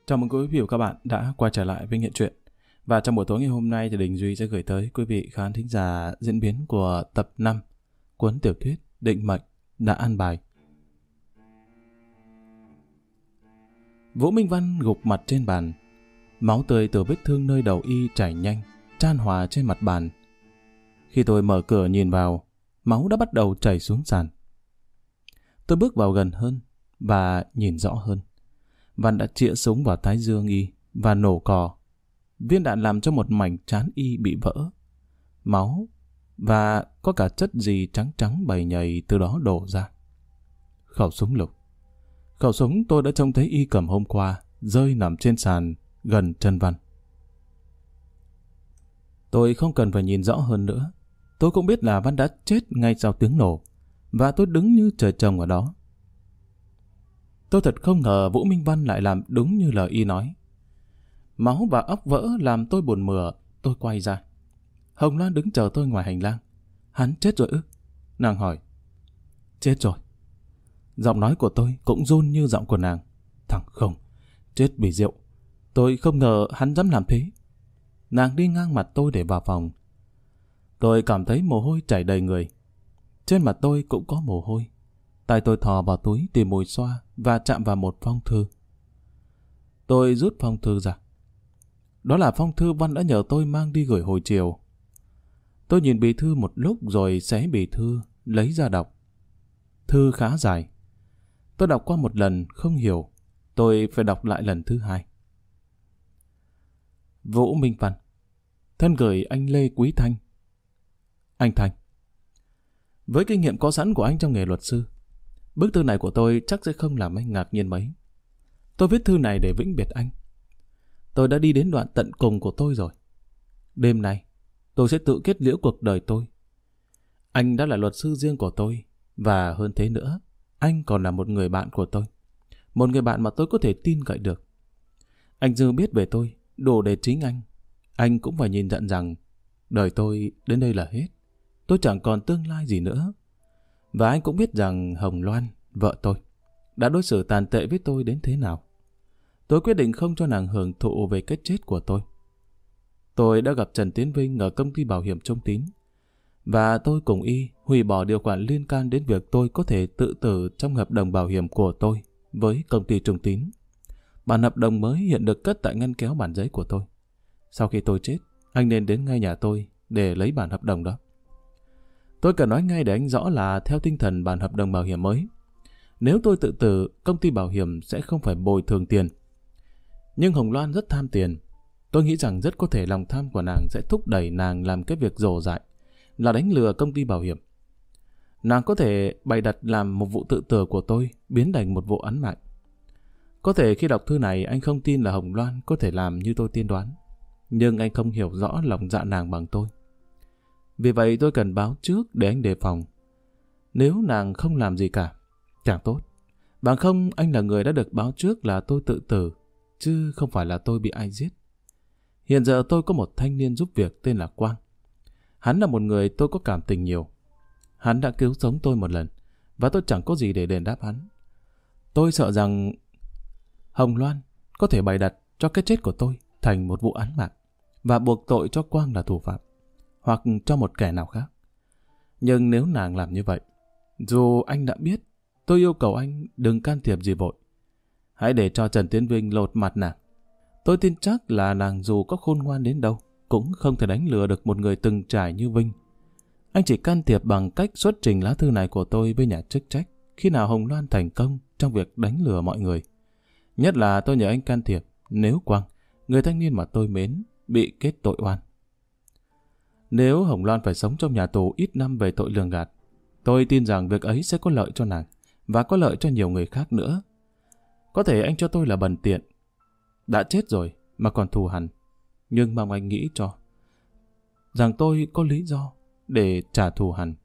Chào mừng quý vị và các bạn đã quay trở lại với Nghiện Truyện. Và trong buổi tối ngày hôm nay thì Đình Duy sẽ gửi tới quý vị khán thính giả diễn biến của tập 5 cuốn tiểu thuyết Định Mệnh đã an bài. Vũ Minh Văn gục mặt trên bàn. Máu tươi từ vết thương nơi đầu y chảy nhanh, chan hòa trên mặt bàn. Khi tôi mở cửa nhìn vào, máu đã bắt đầu chảy xuống sàn. Tôi bước vào gần hơn và nhìn rõ hơn. Văn đã chĩa súng vào thái dương y và nổ cò. Viên đạn làm cho một mảnh trán y bị vỡ. Máu và có cả chất gì trắng trắng bầy nhầy từ đó đổ ra. Khẩu súng lục. Khẩu súng tôi đã trông thấy y cầm hôm qua rơi nằm trên sàn gần chân Văn. Tôi không cần phải nhìn rõ hơn nữa. Tôi cũng biết là Văn đã chết ngay sau tiếng nổ, và tôi đứng như trời trồng ở đó. Tôi thật không ngờ Vũ Minh Văn lại làm đúng như lời y nói. Máu và óc vỡ làm tôi buồn mửa. Tôi quay ra. Hồng Loan đứng chờ tôi ngoài hành lang. Hắn chết rồi ư? Nàng hỏi. Chết rồi. Giọng nói của tôi cũng run như giọng của nàng. Thằng không, chết vì rượu. Tôi không ngờ hắn dám làm thế. Nàng đi ngang mặt tôi để vào phòng. Tôi cảm thấy mồ hôi chảy đầy người. Trên mặt tôi cũng có mồ hôi. Tay tôi thò vào túi tìm mùi xoa và chạm vào một phong thư. Tôi rút phong thư ra. Đó là phong thư Văn đã nhờ tôi mang đi gửi hồi chiều. Tôi nhìn bì thư một lúc rồi xé bì thư, lấy ra đọc. Thư khá dài. Tôi đọc qua một lần, không hiểu. Tôi phải đọc lại lần thứ hai. Vũ Minh Văn. Thân gửi anh Lê Quý Thanh. Anh Thanh. Với kinh nghiệm có sẵn của anh trong nghề luật sư, bức thư này của tôi chắc sẽ không làm anh ngạc nhiên mấy. Tôi viết thư này để vĩnh biệt anh. Tôi đã đi đến đoạn tận cùng của tôi rồi. Đêm nay, tôi sẽ tự kết liễu cuộc đời tôi. Anh đã là luật sư riêng của tôi, và hơn thế nữa, anh còn là một người bạn của tôi. Một người bạn mà tôi có thể tin cậy được. Anh dư biết về tôi, đủ để chính anh cũng phải nhìn nhận rằng đời tôi đến đây là hết. Tôi chẳng còn tương lai gì nữa. Và anh cũng biết rằng Hồng Loan, vợ tôi, đã đối xử tàn tệ với tôi đến thế nào. Tôi quyết định không cho nàng hưởng thụ về cái chết của tôi. Tôi đã gặp Trần Tiến Vinh ở công ty bảo hiểm Trung Tín, và tôi cùng y hủy bỏ điều khoản liên can đến việc tôi có thể tự tử trong hợp đồng bảo hiểm của tôi với công ty Trung Tín. Bản hợp đồng mới hiện được cất tại ngăn kéo bản giấy của tôi. Sau khi tôi chết, anh nên đến ngay nhà tôi để lấy bản hợp đồng đó. Tôi cần nói ngay để anh rõ là theo tinh thần bản hợp đồng bảo hiểm mới, nếu tôi tự tử, công ty bảo hiểm sẽ không phải bồi thường tiền. Nhưng Hồng Loan rất tham tiền. Tôi nghĩ rằng rất có thể lòng tham của nàng sẽ thúc đẩy nàng làm cái việc rồ dại, là đánh lừa công ty bảo hiểm. Nàng có thể bày đặt làm một vụ tự tử của tôi biến thành một vụ án mạng. Có thể khi đọc thư này anh không tin là Hồng Loan có thể làm như tôi tiên đoán, nhưng anh không hiểu rõ lòng dạ nàng bằng tôi. Vì vậy tôi cần báo trước để anh đề phòng. Nếu nàng không làm gì cả, chẳng tốt. Bằng không anh là người đã được báo trước là tôi tự tử, chứ không phải là tôi bị ai giết. Hiện giờ tôi có một thanh niên giúp việc tên là Quang. Hắn là một người tôi có cảm tình nhiều. Hắn đã cứu sống tôi một lần, và tôi chẳng có gì để đền đáp hắn. Tôi sợ rằng Hồng Loan có thể bày đặt cho cái chết của tôi thành một vụ án mạng, và buộc tội cho Quang là thủ phạm, hoặc cho một kẻ nào khác. Nhưng nếu nàng làm như vậy, dù anh đã biết, tôi yêu cầu anh đừng can thiệp gì vội. Hãy để cho Trần Tiến Vinh lột mặt nàng. Tôi tin chắc là nàng dù có khôn ngoan đến đâu, cũng không thể đánh lừa được một người từng trải như Vinh. Anh chỉ can thiệp bằng cách xuất trình lá thư này của tôi với nhà chức trách khi nào Hồng Loan thành công trong việc đánh lừa mọi người. Nhất là tôi nhờ anh can thiệp nếu Quang, người thanh niên mà tôi mến, bị kết tội oan. Nếu Hồng Loan phải sống trong nhà tù ít năm về tội lường gạt, tôi tin rằng việc ấy sẽ có lợi cho nàng, và có lợi cho nhiều người khác nữa. Có thể anh cho tôi là bần tiện, đã chết rồi mà còn thù hằn, nhưng mong anh nghĩ cho rằng tôi có lý do để trả thù hằn.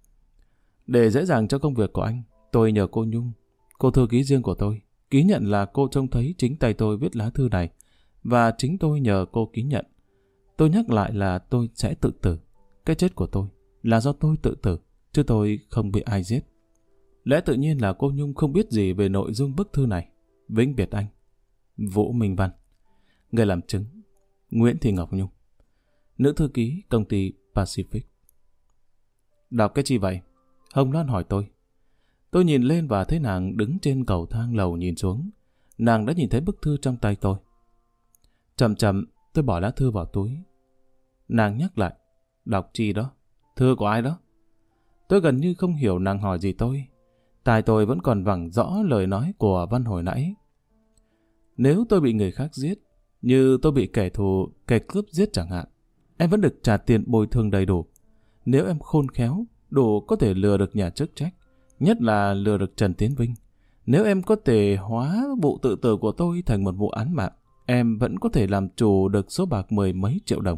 Để dễ dàng cho công việc của anh, tôi nhờ cô Nhung, cô thư ký riêng của tôi, ký nhận là cô trông thấy chính tay tôi viết lá thư này, và chính tôi nhờ cô ký nhận. Tôi nhắc lại là tôi sẽ tự tử. Cái chết của tôi là do tôi tự tử, chứ tôi không bị ai giết. Lẽ tự nhiên là cô Nhung không biết gì về nội dung bức thư này. Vĩnh biệt anh. Vũ Minh Văn. Người làm chứng: Nguyễn Thị Ngọc Nhung, nữ thư ký công ty Pacific. Đọc cái gì vậy? Hồng Loan hỏi tôi. Tôi nhìn lên và thấy nàng đứng trên cầu thang lầu nhìn xuống. Nàng đã nhìn thấy bức thư trong tay tôi. Chậm chậm tôi bỏ lá thư vào túi. Nàng nhắc lại. Đọc chi đó? Thư của ai đó? Tôi gần như không hiểu nàng hỏi gì tôi. Tai tôi vẫn còn vẳng rõ lời nói của Văn hồi nãy. Nếu tôi bị người khác giết, như tôi bị kẻ thù, kẻ cướp giết chẳng hạn, em vẫn được trả tiền bồi thường đầy đủ. Nếu em khôn khéo, đủ có thể lừa được nhà chức trách, nhất là lừa được Trần Tiến Vinh. Nếu em có thể hóa vụ tự tử của tôi thành một vụ án mạng, em vẫn có thể làm chủ được số bạc 10 mấy triệu đồng.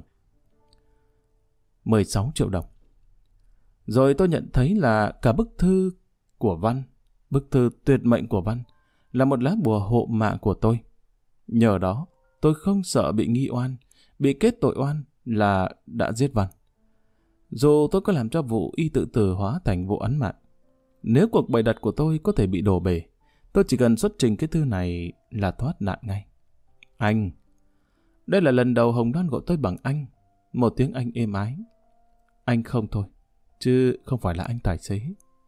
16 triệu đồng. Rồi tôi nhận thấy là cả bức thư của Văn, bức thư tuyệt mệnh của Văn, là một lá bùa hộ mạng của tôi. Nhờ đó, tôi không sợ bị nghi oan, bị kết tội oan là đã giết Văn. Dù tôi có làm cho vụ y tự tử hóa thành vụ án mạng, nếu cuộc bày đặt của tôi có thể bị đổ bể, tôi chỉ cần xuất trình cái thư này là thoát nạn ngay. Anh. Đây là lần đầu Hồng Loan gọi tôi bằng anh, một tiếng Anh êm ái. Anh không thôi, chứ không phải là anh tài xế.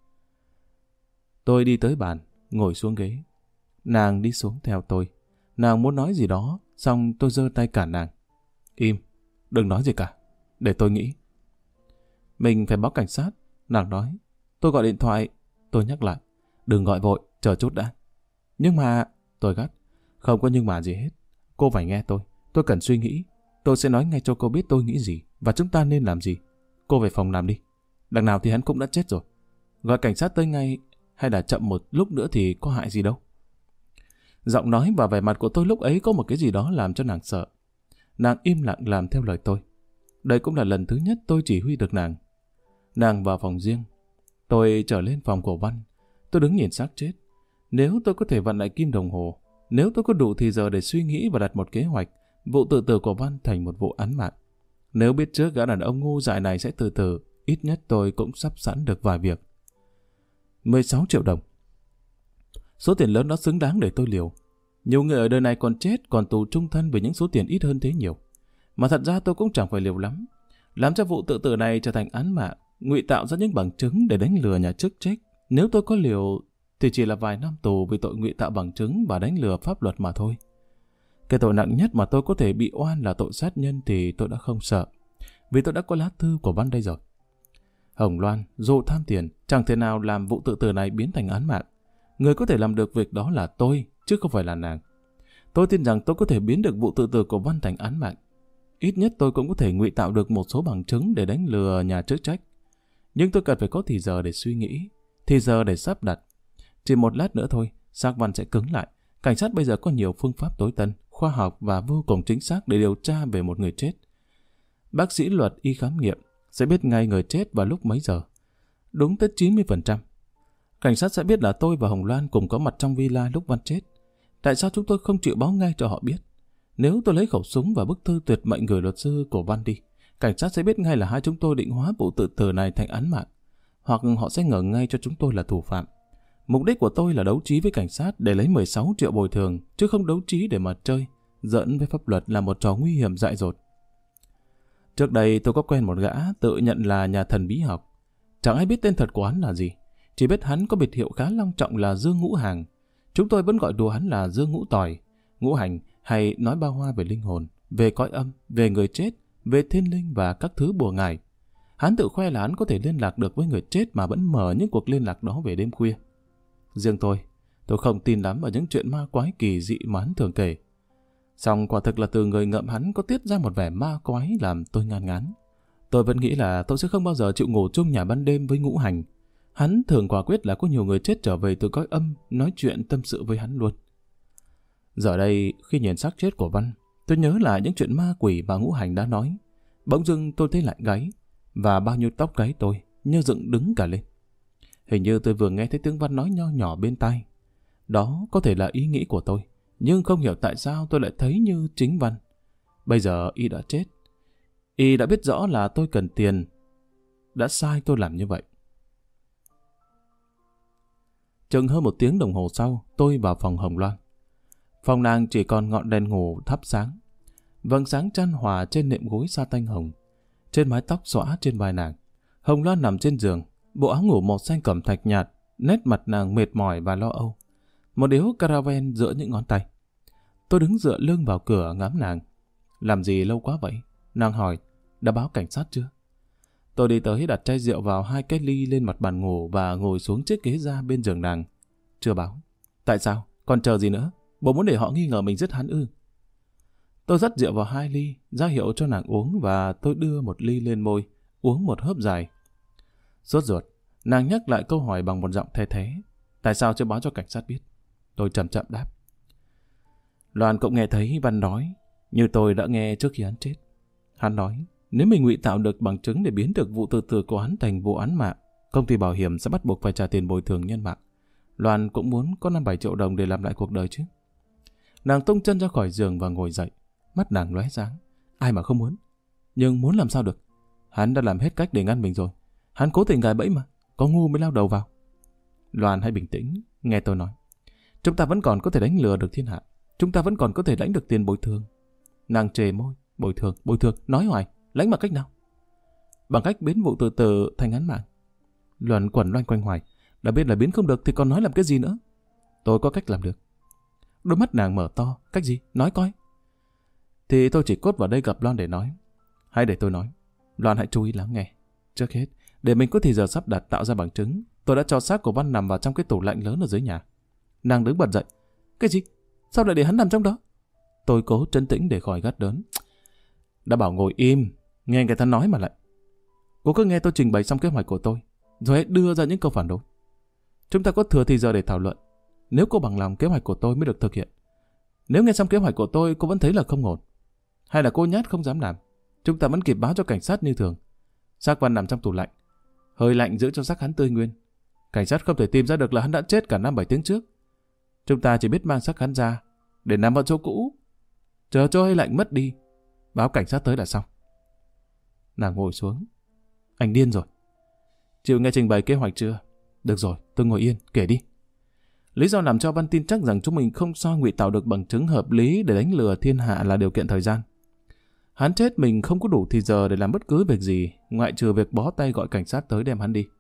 Tôi đi tới bàn, ngồi xuống ghế. Nàng đi xuống theo tôi. Nàng muốn nói gì đó, xong tôi giơ tay cản nàng. Im, đừng nói gì cả, để tôi nghĩ. Mình phải báo cảnh sát, nàng nói. Tôi gọi điện thoại, tôi nhắc lại. Đừng gọi vội, chờ chút đã. Nhưng mà, tôi gắt. Không có nhưng mà gì hết. Cô phải nghe tôi cần suy nghĩ. Tôi sẽ nói ngay cho cô biết tôi nghĩ gì và chúng ta nên làm gì. Cô về phòng làm đi. Đằng nào thì hắn cũng đã chết rồi. Gọi cảnh sát tới ngay hay là chậm một lúc nữa thì có hại gì đâu. Giọng nói và vẻ mặt của tôi lúc ấy có một cái gì đó làm cho nàng sợ. Nàng im lặng làm theo lời tôi. Đây cũng là lần thứ nhất tôi chỉ huy được nàng. Nàng vào phòng riêng. Tôi trở lên phòng của Văn. Tôi đứng nhìn xác chết. Nếu tôi có thể vặn lại kim đồng hồ, nếu tôi có đủ thì giờ để suy nghĩ và đặt một kế hoạch, vụ tự tử của Văn thành một vụ án mạng. Nếu biết trước gã đàn ông ngu dại này sẽ tự tử, ít nhất tôi cũng sắp sẵn được vài việc. 16 triệu đồng. Số tiền lớn đó xứng đáng để tôi liều. Nhiều người ở đời này còn chết, còn tù chung thân vì những số tiền ít hơn thế nhiều. Mà thật ra tôi cũng chẳng phải liều lắm. Làm cho vụ tự tử này trở thành án mạng, ngụy tạo ra những bằng chứng để đánh lừa nhà chức trách. Nếu tôi có liều thì chỉ là vài năm tù vì tội ngụy tạo bằng chứng và đánh lừa pháp luật mà thôi. Cái tội nặng nhất mà tôi có thể bị oan là tội sát nhân thì tôi đã không sợ, vì tôi đã có lá thư của Văn đây rồi. Hồng Loan, dù tham tiền, chẳng thể nào làm vụ tự tử này biến thành án mạng. Người có thể làm được việc đó là tôi, chứ không phải là nàng. Tôi tin rằng tôi có thể biến được vụ tự tử của Văn thành án mạng. Ít nhất tôi cũng có thể ngụy tạo được một số bằng chứng để đánh lừa nhà chức trách. Nhưng tôi cần phải có thì giờ để suy nghĩ, thì giờ để sắp đặt. Chỉ một lát nữa thôi, xác Văn sẽ cứng lại. Cảnh sát bây giờ có nhiều phương pháp tối tân, khoa học và vô cùng chính xác để điều tra về một người chết. Bác sĩ luật y khám nghiệm sẽ biết ngay người chết vào lúc mấy giờ. Đúng tới 90%. Cảnh sát sẽ biết là tôi và Hồng Loan cùng có mặt trong villa lúc Văn chết. Tại sao chúng tôi không chịu báo ngay cho họ biết? Nếu tôi lấy khẩu súng và bức thư tuyệt mệnh gửi luật sư của Văn đi, cảnh sát sẽ biết ngay là hai chúng tôi định hóa vụ tự tử này thành án mạng. Hoặc họ sẽ ngờ ngay cho chúng tôi là thủ phạm. Mục đích của tôi là đấu trí với cảnh sát để lấy 16 triệu bồi thường, chứ không đấu trí để mà chơi. Giỡn với pháp luật là một trò nguy hiểm dại dột. Trước đây tôi có quen một gã tự nhận là nhà thần bí học. Chẳng ai biết tên thật của hắn là gì. Chỉ biết hắn có biệt hiệu khá long trọng là Dương Ngũ Hàng. Chúng tôi vẫn gọi đùa hắn là Dương Ngũ Tỏi, Ngũ Hành, hay nói bao hoa về linh hồn, về cõi âm, về người chết, về thiên linh và các thứ bùa ngải. Hắn tự khoe là hắn có thể liên lạc được với người chết mà vẫn mở những cuộc liên lạc đó về đêm khuya. Riêng tôi không tin lắm vào những chuyện ma quái kỳ dị mà hắn thường kể. Song quả thực là từ người ngậm hắn có tiết ra một vẻ ma quái làm tôi ngán ngán. Tôi vẫn nghĩ là tôi sẽ không bao giờ chịu ngủ chung nhà ban đêm với Ngũ Hành. Hắn thường quả quyết là có nhiều người chết trở về từ cõi âm nói chuyện tâm sự với hắn luôn. Giờ đây, khi nhìn xác chết của Văn, tôi nhớ lại những chuyện ma quỷ mà Ngũ Hành đã nói. Bỗng dưng tôi thấy lạnh gáy, và bao nhiêu tóc gáy tôi như dựng đứng cả lên. Hình như tôi vừa nghe thấy tiếng Văn nói nho nhỏ bên tai. Đó có thể là ý nghĩ của tôi, nhưng không hiểu tại sao tôi lại thấy như chính Văn. Bây giờ y đã chết. Y đã biết rõ là tôi cần tiền. Đã sai tôi làm như vậy. Chừng hơn 1 tiếng đồng hồ sau, tôi vào phòng Hồng Loan. Phòng nàng chỉ còn ngọn đèn ngủ thắp sáng. Vầng sáng chan hòa trên nệm gối sa tanh hồng. Trên mái tóc xõa trên vai nàng, Hồng Loan nằm trên giường, bộ áo ngủ màu xanh cẩm thạch nhạt, nét mặt nàng mệt mỏi và lo âu. Một điếu caraven giữa những ngón tay. Tôi đứng dựa lưng vào cửa ngắm nàng. Làm gì lâu quá vậy? Nàng hỏi, đã báo cảnh sát chưa? Tôi đi tới đặt chai rượu vào 2 cái ly lên mặt bàn ngủ và ngồi xuống chiếc ghế ra bên giường nàng. Chưa báo. Tại sao? Còn chờ gì nữa? Bố muốn để họ nghi ngờ mình giết hắn ư? Tôi dắt rượu vào 2 ly, ra hiệu cho nàng uống và tôi đưa 1 ly lên môi, uống một hớp dài. Sốt ruột, nàng nhắc lại câu hỏi bằng một giọng the thế. Tại sao chưa báo cho cảnh sát biết? Tôi chậm chậm đáp. Loan cũng nghe thấy Văn nói, như tôi đã nghe trước khi hắn chết. Hắn nói, nếu mình ngụy tạo được bằng chứng để biến được vụ tự tử của hắn thành vụ án mạng, công ty bảo hiểm sẽ bắt buộc phải trả tiền bồi thường nhân mạng. Loan cũng muốn có 5-7 triệu đồng để làm lại cuộc đời chứ. Nàng tung chân ra khỏi giường và ngồi dậy. Mắt nàng lóe sáng. Ai mà không muốn. Nhưng muốn làm sao được. Hắn đã làm hết cách để ngăn mình rồi. Hắn cố tình gài bẫy mà. Có ngu mới lao đầu vào. Loan hãy bình tĩnh. Nghe tôi nói. Chúng ta vẫn còn có thể đánh lừa được thiên hạ. Chúng ta vẫn còn có thể lãnh được tiền bồi thường. Nàng trề môi. Bồi thường. Nói hoài. Lãnh bằng cách nào? Bằng cách biến vụ tự tử thành án mạng. Loan quẩn loanh quanh hoài. Đã biết là biến không được thì còn nói làm cái gì nữa. Tôi có cách làm được. Đôi mắt nàng mở to. Cách gì? Nói coi. Thì tôi chỉ cốt vào đây gặp Loan để nói. Hãy để tôi nói. Loan hãy chú ý lắng nghe. Trước hết, để mình có thì giờ sắp đặt tạo ra bằng chứng, tôi đã cho xác của Văn nằm vào trong cái tủ lạnh lớn ở dưới nhà. Nàng đứng bật dậy. Cái gì? Sao lại để hắn nằm trong đó? Tôi cố trấn tĩnh để khỏi gắt đớn. Đã bảo ngồi im, nghe người ta nói mà lại. Cô cứ nghe tôi trình bày xong kế hoạch của tôi, rồi hãy đưa ra những câu phản đối. Chúng ta có thừa thì giờ để thảo luận. Nếu cô bằng lòng kế hoạch của tôi mới được thực hiện. Nếu nghe xong kế hoạch của tôi cô vẫn thấy là không ổn, hay là cô nhát không dám làm, chúng ta vẫn kịp báo cho cảnh sát như thường. Xác Văn nằm trong tủ lạnh, hơi lạnh giữ cho xác hắn tươi nguyên. Cảnh sát không thể tìm ra được là hắn đã chết cả 5-7 tiếng trước. Chúng ta chỉ biết mang xác hắn ra để nằm vào chỗ cũ, chờ cho hơi lạnh mất đi, báo cảnh sát tới là xong. Nàng ngồi xuống. Anh điên rồi. Chịu nghe trình bày kế hoạch chưa? Được rồi, tôi ngồi yên, kể đi. Lý do làm cho Văn tin chắc rằng chúng mình không sao ngụy tạo được bằng chứng hợp lý để đánh lừa thiên hạ là điều kiện thời gian. Hắn chết mình không có đủ thì giờ để làm bất cứ việc gì, ngoại trừ việc bó tay gọi cảnh sát tới đem hắn đi.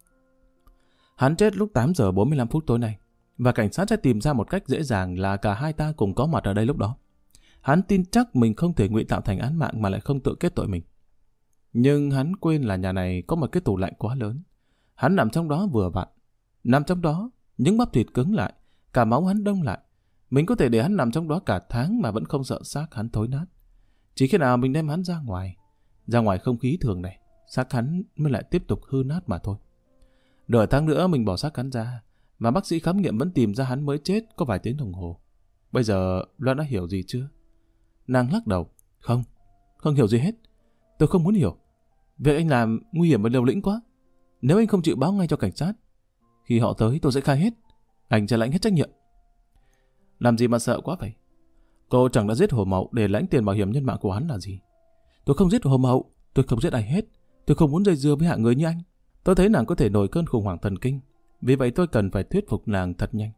Hắn chết lúc 8 giờ 45 phút tối nay, và cảnh sát sẽ tìm ra một cách dễ dàng là cả hai ta cùng có mặt ở đây lúc đó. Hắn tin chắc mình không thể ngụy tạo thành án mạng mà lại không tự kết tội mình. Nhưng hắn quên là nhà này có một cái tủ lạnh quá lớn. Hắn nằm trong đó vừa vặn. Nằm trong đó, những bắp thịt cứng lại, cả máu hắn đông lại. Mình có thể để hắn nằm trong đó cả tháng mà vẫn không sợ xác hắn thối nát. Chỉ khi nào mình đem hắn ra ngoài không khí thường này, xác hắn mới lại tiếp tục hư nát mà thôi. Nửa tháng nữa mình bỏ xác hắn ra, mà bác sĩ khám nghiệm vẫn tìm ra hắn mới chết có vài tiếng đồng hồ. Bây giờ Loan đã hiểu gì chưa? Nàng lắc đầu. Không hiểu gì hết. Tôi không muốn hiểu. Việc anh làm nguy hiểm và liều lĩnh quá. Nếu anh không chịu báo ngay cho cảnh sát, khi họ tới tôi sẽ khai hết. Anh sẽ lãnh hết trách nhiệm. Làm gì mà sợ quá vậy? Cô chẳng đã giết Hồ Mậu để lãnh tiền bảo hiểm nhân mạng của hắn là gì? Tôi không giết Hồ Mậu. Tôi không giết ai hết. Tôi không muốn dây dưa với hạng người như anh. Tôi thấy nàng có thể nổi cơn khủng hoảng thần kinh. Vì vậy tôi cần phải thuyết phục nàng thật nhanh.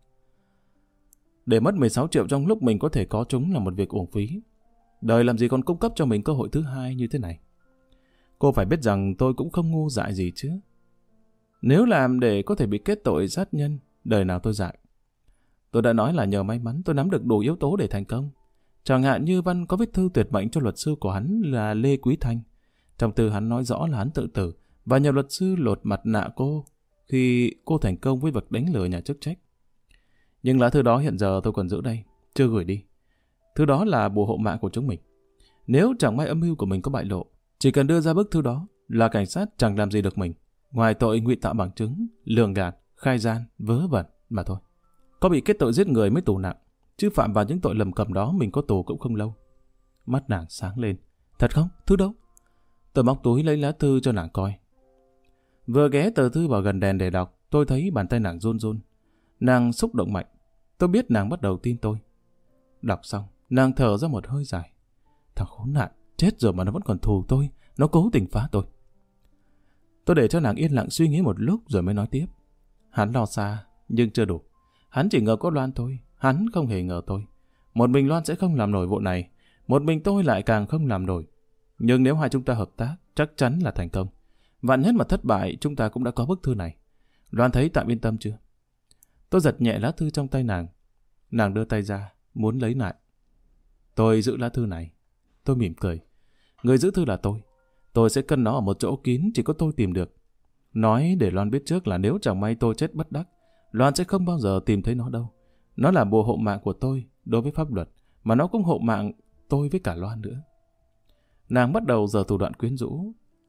Để mất 16 triệu trong lúc mình có thể có chúng là một việc uổng phí. Đời làm gì còn cung cấp cho mình cơ hội thứ hai như thế này. Cô phải biết rằng tôi cũng không ngu dại gì chứ. Nếu làm để có thể bị kết tội sát nhân, đời nào tôi dại. Tôi đã nói là nhờ may mắn tôi nắm được đủ yếu tố để thành công. Chẳng hạn như Văn có viết thư tuyệt mệnh cho luật sư của hắn là Lê Quý Thanh. Trong thư hắn nói rõ là hắn tự tử và nhờ luật sư lột mặt nạ cô khi cô thành công với việc đánh lừa nhà chức trách. Nhưng lá thư đó hiện giờ tôi còn giữ đây, chưa gửi đi. Thư đó là bùa hộ mạng của chúng mình. Nếu chẳng may âm mưu của mình có bại lộ, chỉ cần đưa ra bức thư đó là cảnh sát chẳng làm gì được mình, ngoài tội ngụy tạo bằng chứng, lường gạt, khai gian, vớ vẩn mà thôi. Có bị kết tội giết người mới tù nặng, chứ phạm vào những tội lầm cầm đó mình có tù cũng không lâu. Mắt nàng sáng lên. Thật không? Thư đâu? Tôi móc túi lấy lá thư cho nàng coi. Vừa ghé tờ thư vào gần đèn để đọc, tôi thấy bàn tay nàng run run. Nàng xúc động mạnh. Tôi biết nàng bắt đầu tin tôi. Đọc xong, nàng thở ra một hơi dài. Thằng khốn nạn, chết rồi mà nó vẫn còn thù tôi, nó cố tình phá tôi. Tôi để cho nàng yên lặng suy nghĩ một lúc rồi mới nói tiếp. Hắn lo xa, nhưng chưa đủ. Hắn chỉ ngờ có Loan thôi, hắn không hề ngờ tôi. Một mình Loan sẽ không làm nổi vụ này, một mình tôi lại càng không làm nổi. Nhưng nếu hai chúng ta hợp tác, chắc chắn là thành công. Vạn nhất mà thất bại, chúng ta cũng đã có bức thư này. Loan thấy tạm yên tâm chưa? Tôi giật nhẹ lá thư trong tay nàng. Nàng đưa tay ra, muốn lấy lại. Tôi giữ lá thư này. Tôi mỉm cười. Người giữ thư là tôi. Tôi sẽ cất nó ở một chỗ kín chỉ có tôi tìm được. Nói để Loan biết trước là nếu chẳng may tôi chết bất đắc, Loan sẽ không bao giờ tìm thấy nó đâu. Nó là bùa hộ mạng của tôi đối với pháp luật, mà nó cũng hộ mạng tôi với cả Loan nữa. Nàng bắt đầu giở thủ đoạn quyến rũ.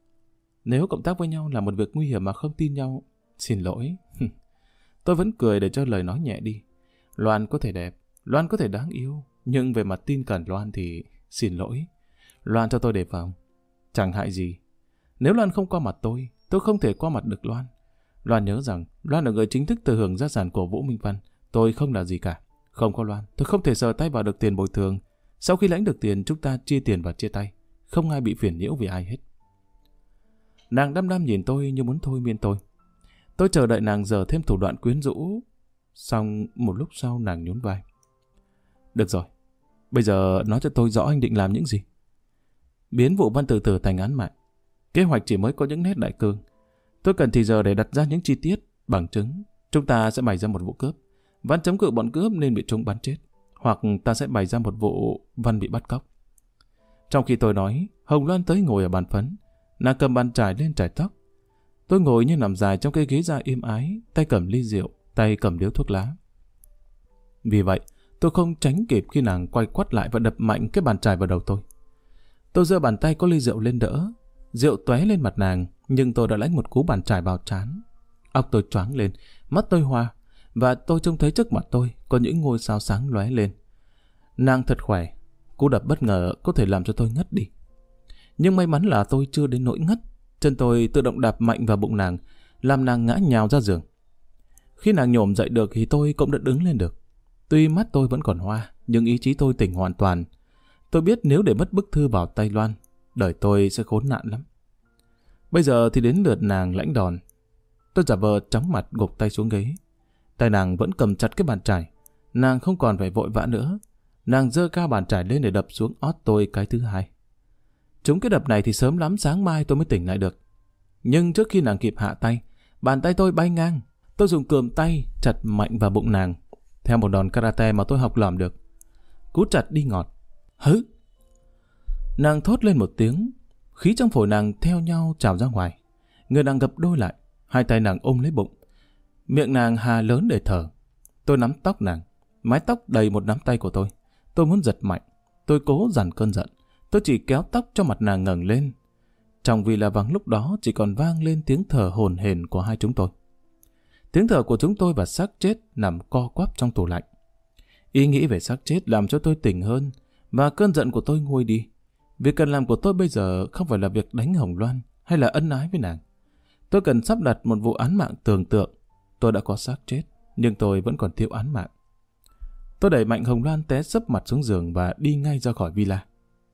Nếu cộng tác với nhau là một việc nguy hiểm mà không tin nhau, xin lỗi. Tôi vẫn cười để cho lời nói nhẹ đi. Loan có thể đẹp, Loan có thể đáng yêu, nhưng về mặt tin cẩn Loan thì xin lỗi. Loan cho tôi đề phòng. Chẳng hại gì. Nếu Loan không qua mặt tôi không thể qua mặt được Loan. Loan nhớ rằng Loan là người chính thức thừa hưởng gia sản của Vũ Minh Văn. Tôi không là gì cả. Không có Loan, tôi không thể sờ tay vào được tiền bồi thường. Sau khi lãnh được tiền, chúng ta chia tiền và chia tay. Không ai bị phiền nhiễu vì ai hết. Nàng đăm đăm nhìn tôi như muốn thôi miên tôi. Tôi chờ đợi nàng giở thêm thủ đoạn quyến rũ. Xong một lúc sau nàng nhún vai. Được rồi, bây giờ nói cho tôi rõ anh định làm những gì. Biến vụ Văn Tử Tử thành án mạng. Kế hoạch chỉ mới có những nét đại cương. Tôi cần thì giờ để đặt ra những chi tiết, bằng chứng. Chúng ta sẽ bày ra một vụ cướp. Văn chống cự bọn cướp nên bị chúng bắn chết. Hoặc ta sẽ bày ra một vụ Văn bị bắt cóc. Trong khi tôi nói, Hồng Loan tới ngồi ở bàn phấn. Nàng cầm bàn chải lên chải tóc. Tôi ngồi như nằm dài trong cái ghế da êm ái, tay cầm ly rượu, tay cầm điếu thuốc lá. Vì vậy, tôi không tránh kịp khi nàng quay quắt lại và đập mạnh cái bàn chải vào đầu tôi. Tôi giơ bàn tay có ly rượu lên đỡ. Rượu tóe lên mặt nàng, nhưng tôi đã lãnh một cú bàn chải vào trán. Óc tôi choáng lên, mắt tôi hoa, và tôi trông thấy trước mặt tôi có những ngôi sao sáng lóe lên. Nàng thật khỏe, cú đập bất ngờ có thể làm cho tôi ngất đi. Nhưng may mắn là tôi chưa đến nỗi ngất. Chân tôi tự động đạp mạnh vào bụng nàng, làm nàng ngã nhào ra giường. Khi nàng nhổm dậy được thì tôi cũng đã đứng lên được. Tuy mắt tôi vẫn còn hoa, nhưng ý chí tôi tỉnh hoàn toàn. Tôi biết nếu để mất bức thư vào tay Loan, đời tôi sẽ khốn nạn lắm. Bây giờ thì đến lượt nàng lãnh đòn. Tôi giả vờ chóng mặt gục tay xuống ghế. Tay nàng vẫn cầm chặt cái bàn chải. Nàng không còn phải vội vã nữa. Nàng giơ cao bàn chải lên để đập xuống ót tôi cái thứ hai. Trúng cái đập này thì sớm lắm sáng mai tôi mới tỉnh lại được. Nhưng trước khi nàng kịp hạ tay, bàn tay tôi bay ngang. Tôi dùng cườm tay chặt mạnh vào bụng nàng, theo một đòn karate mà tôi học lỏm được. Cú chặt đi ngọt. Hứ! Nàng thốt lên một tiếng. Khí trong phổi nàng theo nhau trào ra ngoài. Người nàng gập đôi lại, hai tay nàng ôm lấy bụng. Miệng nàng hà lớn để thở. Tôi nắm tóc nàng. Mái tóc đầy một nắm tay của tôi. Tôi muốn giật mạnh. Tôi cố dằn cơn giận. Tôi chỉ kéo tóc cho mặt nàng ngẩng lên. Trong vì là vắng lúc đó chỉ còn vang lên tiếng thở hổn hển của hai chúng tôi. Tiếng thở của chúng tôi và xác chết nằm co quắp trong tủ lạnh. Ý nghĩ về xác chết làm cho tôi tỉnh hơn, và cơn giận của tôi nguôi đi. Việc cần làm của tôi bây giờ không phải là việc đánh Hồng Loan hay là ân ái với nàng. Tôi cần sắp đặt một vụ án mạng tưởng tượng. Tôi đã có xác chết, nhưng tôi vẫn còn thiếu án mạng. Tôi đẩy mạnh Hồng Loan té sấp mặt xuống giường và đi ngay ra khỏi villa.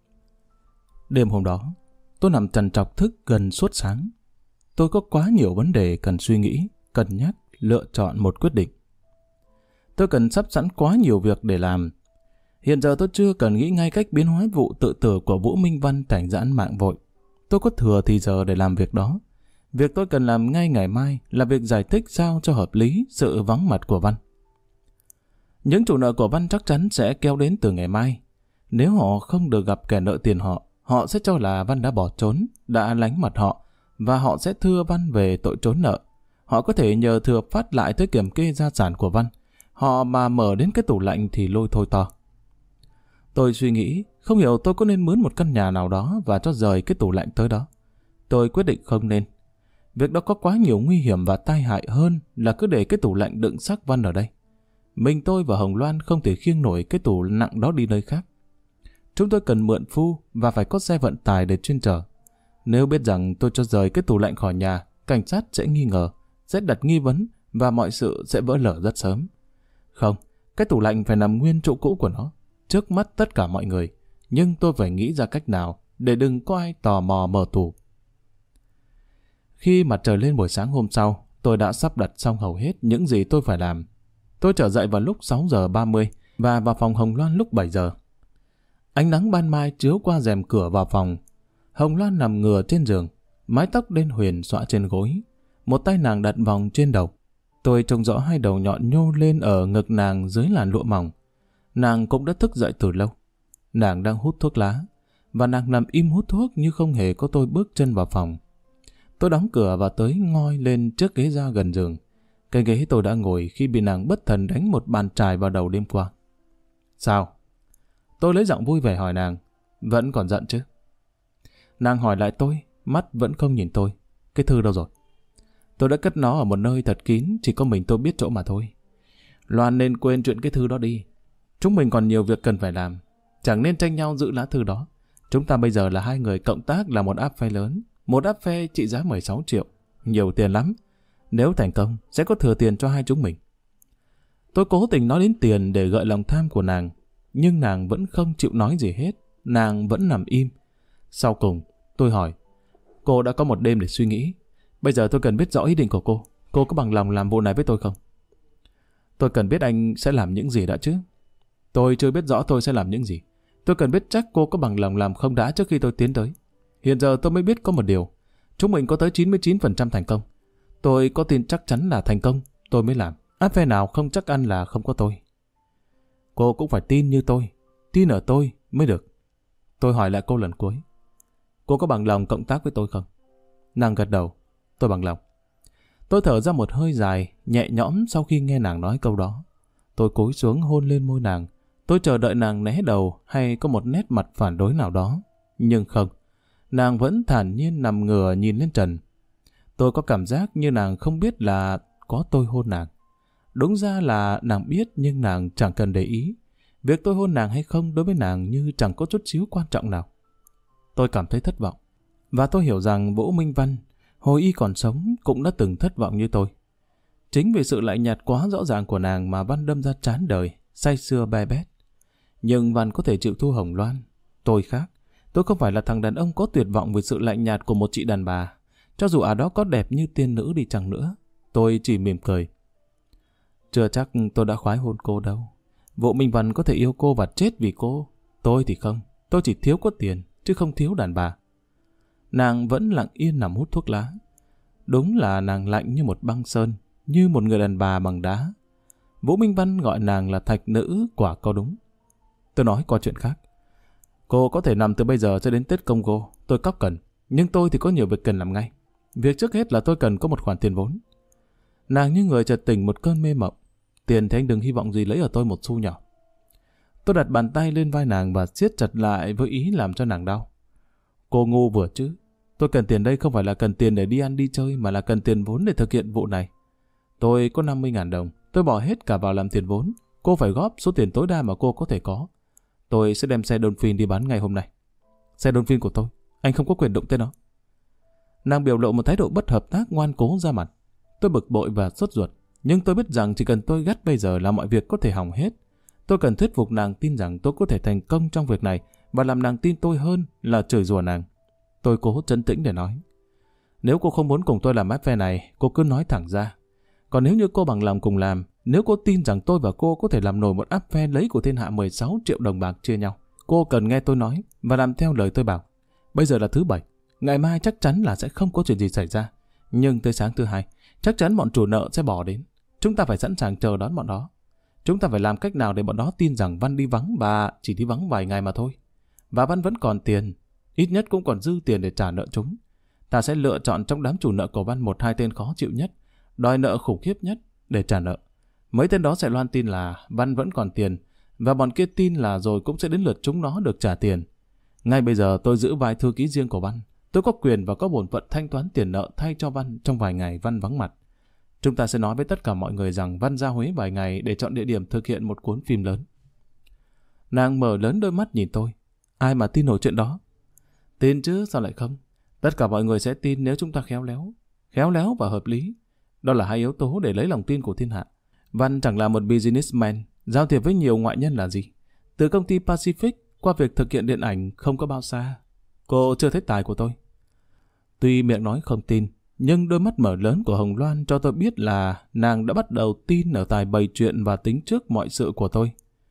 Đêm hôm đó, tôi nằm trằn trọc thức gần suốt sáng. Tôi có quá nhiều vấn đề cần suy nghĩ, cân nhắc, lựa chọn một quyết định. Tôi cần sắp sẵn quá nhiều việc để làm. Hiện giờ tôi chưa cần nghĩ ngay cách biến hóa vụ tự tử của Vũ Minh Văn thành ra án mạng vội. Tôi có thừa thì giờ để làm việc đó. Việc tôi cần làm ngay ngày mai là việc giải thích sao cho hợp lý sự vắng mặt của Văn. Những chủ nợ của Văn chắc chắn sẽ kéo đến từ ngày mai. Nếu họ không được gặp kẻ nợ tiền họ, họ sẽ cho là Văn đã bỏ trốn, đã lánh mặt họ, và họ sẽ thưa Văn về tội trốn nợ. Họ có thể nhờ Thừa phát lại tới kiểm kê gia sản của Văn. Họ mà mở đến cái tủ lạnh thì lôi thôi to. Tôi suy nghĩ, không hiểu tôi có nên mướn một căn nhà nào đó và cho rời cái tủ lạnh tới đó. Tôi quyết định không nên. Việc đó có quá nhiều nguy hiểm và tai hại hơn là cứ để cái tủ lạnh đựng xác Văn ở đây. Mình tôi và Hồng Loan không thể khiêng nổi cái tủ nặng đó đi nơi khác. Chúng tôi cần mượn phu và phải có xe vận tải để chuyên chở. Nếu biết rằng tôi cho rời cái tủ lạnh khỏi nhà, cảnh sát sẽ nghi ngờ, sẽ đặt nghi vấn và mọi sự sẽ vỡ lở rất sớm. Không, cái tủ lạnh phải nằm nguyên chỗ cũ của nó, trước mắt tất cả mọi người. Nhưng tôi phải nghĩ ra cách nào để đừng có ai tò mò mở tủ. Khi mặt trời lên buổi sáng hôm sau, tôi đã sắp đặt xong hầu hết những gì tôi phải làm. Tôi trở dậy vào lúc 6 giờ 30 và vào phòng Hồng Loan lúc 7 giờ. Ánh nắng ban mai chiếu qua rèm cửa vào phòng. Hồng Loan nằm ngửa trên giường, mái tóc đen huyền xõa trên gối, một tay nàng đặt vòng trên đầu. Tôi trông rõ hai đầu nhọn nhô lên ở ngực nàng dưới làn lụa mỏng. Nàng cũng đã thức dậy từ lâu. Nàng đang hút thuốc lá, và nàng nằm im hút thuốc như không hề có tôi bước chân vào phòng. Tôi đóng cửa và tới ngoi lên chiếc ghế da gần giường. Cái ghế tôi đã ngồi khi bị nàng bất thần đánh một bàn chài vào đầu đêm qua. Sao? Tôi lấy giọng vui vẻ hỏi nàng. Vẫn còn giận chứ? Nàng hỏi lại tôi, mắt vẫn không nhìn tôi. Cái thư đâu rồi? Tôi đã cất nó ở một nơi thật kín, chỉ có mình tôi biết chỗ mà thôi. Loan nên quên chuyện cái thư đó đi. Chúng mình còn nhiều việc cần phải làm. Chẳng nên tranh nhau giữ lá thư đó. Chúng ta bây giờ là hai người cộng tác là một áp phe lớn. Một áp phe trị giá 16 triệu. Nhiều tiền lắm. Nếu thành công, sẽ có thừa tiền cho hai chúng mình. Tôi cố tình nói đến tiền để gợi lòng tham của nàng. Nhưng nàng vẫn không chịu nói gì hết. Nàng vẫn nằm im. Sau cùng, tôi hỏi. Cô đã có một đêm để suy nghĩ. Bây giờ tôi cần biết rõ ý định của cô. Cô có bằng lòng làm vụ này với tôi không? Tôi cần biết anh sẽ làm những gì đã chứ. Tôi chưa biết rõ tôi sẽ làm những gì. Tôi cần biết chắc cô có bằng lòng làm không đã trước khi tôi tiến tới. Hiện giờ tôi mới biết có một điều. Chúng mình có tới 99% thành công. Tôi có tin chắc chắn là thành công, tôi mới làm. Áp phe nào không chắc ăn là không có tôi. Cô cũng phải tin như tôi. Tin ở tôi mới được. Tôi hỏi lại cô lần cuối. Cô có bằng lòng cộng tác với tôi không? Nàng gật đầu. Tôi bằng lòng. Tôi thở ra một hơi dài, nhẹ nhõm sau khi nghe nàng nói câu đó. Tôi cúi xuống hôn lên môi nàng. Tôi chờ đợi nàng né đầu hay có một nét mặt phản đối nào đó. Nhưng không. Nàng vẫn thản nhiên nằm ngửa nhìn lên trần. Tôi có cảm giác như nàng không biết là có tôi hôn nàng. Đúng ra là nàng biết nhưng nàng chẳng cần để ý. Việc tôi hôn nàng hay không đối với nàng như chẳng có chút xíu quan trọng nào. Tôi cảm thấy thất vọng. Và tôi hiểu rằng Vũ Minh Văn, hồi y còn sống, cũng đã từng thất vọng như tôi. Chính vì sự lạnh nhạt quá rõ ràng của nàng mà Văn đâm ra chán đời, say sưa be bét. Nhưng Văn có thể chịu thua Hồng Loan. Tôi khác. Tôi không phải là thằng đàn ông có tuyệt vọng vì sự lạnh nhạt của một chị đàn bà. Cho dù đó có đẹp như tiên nữ đi chăng nữa. Tôi chỉ mỉm cười. Chưa chắc tôi đã khoái hôn cô đâu. Vũ Minh Văn có thể yêu cô và chết vì cô. Tôi thì không. Tôi chỉ thiếu có tiền, chứ không thiếu đàn bà. Nàng vẫn lặng yên nằm hút thuốc lá. Đúng là nàng lạnh như một băng sơn, như một người đàn bà bằng đá. Vũ Minh Văn gọi nàng là thạch nữ, quả có đúng. Tôi nói qua chuyện khác. Cô có thể nằm từ bây giờ cho đến Tết Congo, tôi cóc cần. Nhưng tôi thì có nhiều việc cần làm ngay. Việc trước hết là tôi cần có một khoản tiền vốn. Nàng như người chợt tỉnh một cơn mê mộng. Tiền thì anh đừng hy vọng gì lấy ở tôi một xu nhỏ. Tôi đặt bàn tay lên vai nàng và siết chặt lại với ý làm cho nàng đau. Cô ngu vừa chứ. Tôi cần tiền đây không phải là cần tiền để đi ăn đi chơi mà là cần tiền vốn để thực hiện vụ này. Tôi có 50.000 đồng. Tôi bỏ hết cả vào làm tiền vốn. Cô phải góp số tiền tối đa mà cô có thể có. Tôi sẽ đem xe Dolphin đi bán ngày hôm nay. Xe Dolphin của tôi. Anh không có quyền đụng tới nó. Nàng biểu lộ một thái độ bất hợp tác ngoan cố ra mặt. Tôi bực bội và sốt ruột. Nhưng tôi biết rằng chỉ cần tôi gắt bây giờ là mọi việc có thể hỏng hết. Tôi cần thuyết phục nàng tin rằng tôi có thể thành công trong việc này và làm nàng tin tôi hơn là chửi rủa nàng. Tôi cố trấn tĩnh để nói. Nếu cô không muốn cùng tôi làm áp phe này, cô cứ nói thẳng ra. Còn nếu như cô bằng lòng cùng làm, nếu cô tin rằng tôi và cô có thể làm nổi một áp phe lấy của thiên hạ 16 triệu đồng bạc chia nhau, cô cần nghe tôi nói và làm theo lời tôi bảo. Bây giờ là thứ Bảy, ngày mai chắc chắn là sẽ không có chuyện gì xảy ra. Nhưng tới sáng thứ Hai, chắc chắn bọn chủ nợ sẽ bỏ đến. Chúng ta phải sẵn sàng chờ đón bọn đó. Chúng ta phải làm cách nào để bọn đó tin rằng Văn đi vắng và chỉ đi vắng vài ngày mà thôi. Và Văn vẫn còn tiền, ít nhất cũng còn dư tiền để trả nợ chúng. Ta sẽ lựa chọn trong đám chủ nợ của Văn 1-2 tên khó chịu nhất, đòi nợ khủng khiếp nhất để trả nợ. Mấy tên đó sẽ loan tin là Văn vẫn còn tiền, và bọn kia tin là rồi cũng sẽ đến lượt chúng nó được trả tiền. Ngay bây giờ tôi giữ vai thư ký riêng của Văn. Tôi có quyền và có bổn phận thanh toán tiền nợ thay cho Văn trong vài ngày Văn vắng mặt. Chúng ta sẽ nói với tất cả mọi người rằng Văn ra Huế vài ngày để chọn địa điểm thực hiện một cuốn phim lớn. Nàng mở lớn đôi mắt nhìn tôi. Ai mà tin nổi chuyện đó? Tin chứ, sao lại không? Tất cả mọi người sẽ tin nếu chúng ta khéo léo và hợp lý. Đó là hai yếu tố để lấy lòng tin của thiên hạ. Văn chẳng là một businessman, giao thiệp với nhiều ngoại nhân là gì. Từ công ty Pacific qua việc thực hiện điện ảnh không có bao xa. Cô chưa thấy tài của tôi. Tuy miệng nói không tin, nhưng đôi mắt mở lớn của Hồng Loan cho tôi biết là nàng đã bắt đầu tin ở tài bày chuyện và tính trước mọi sự của tôi.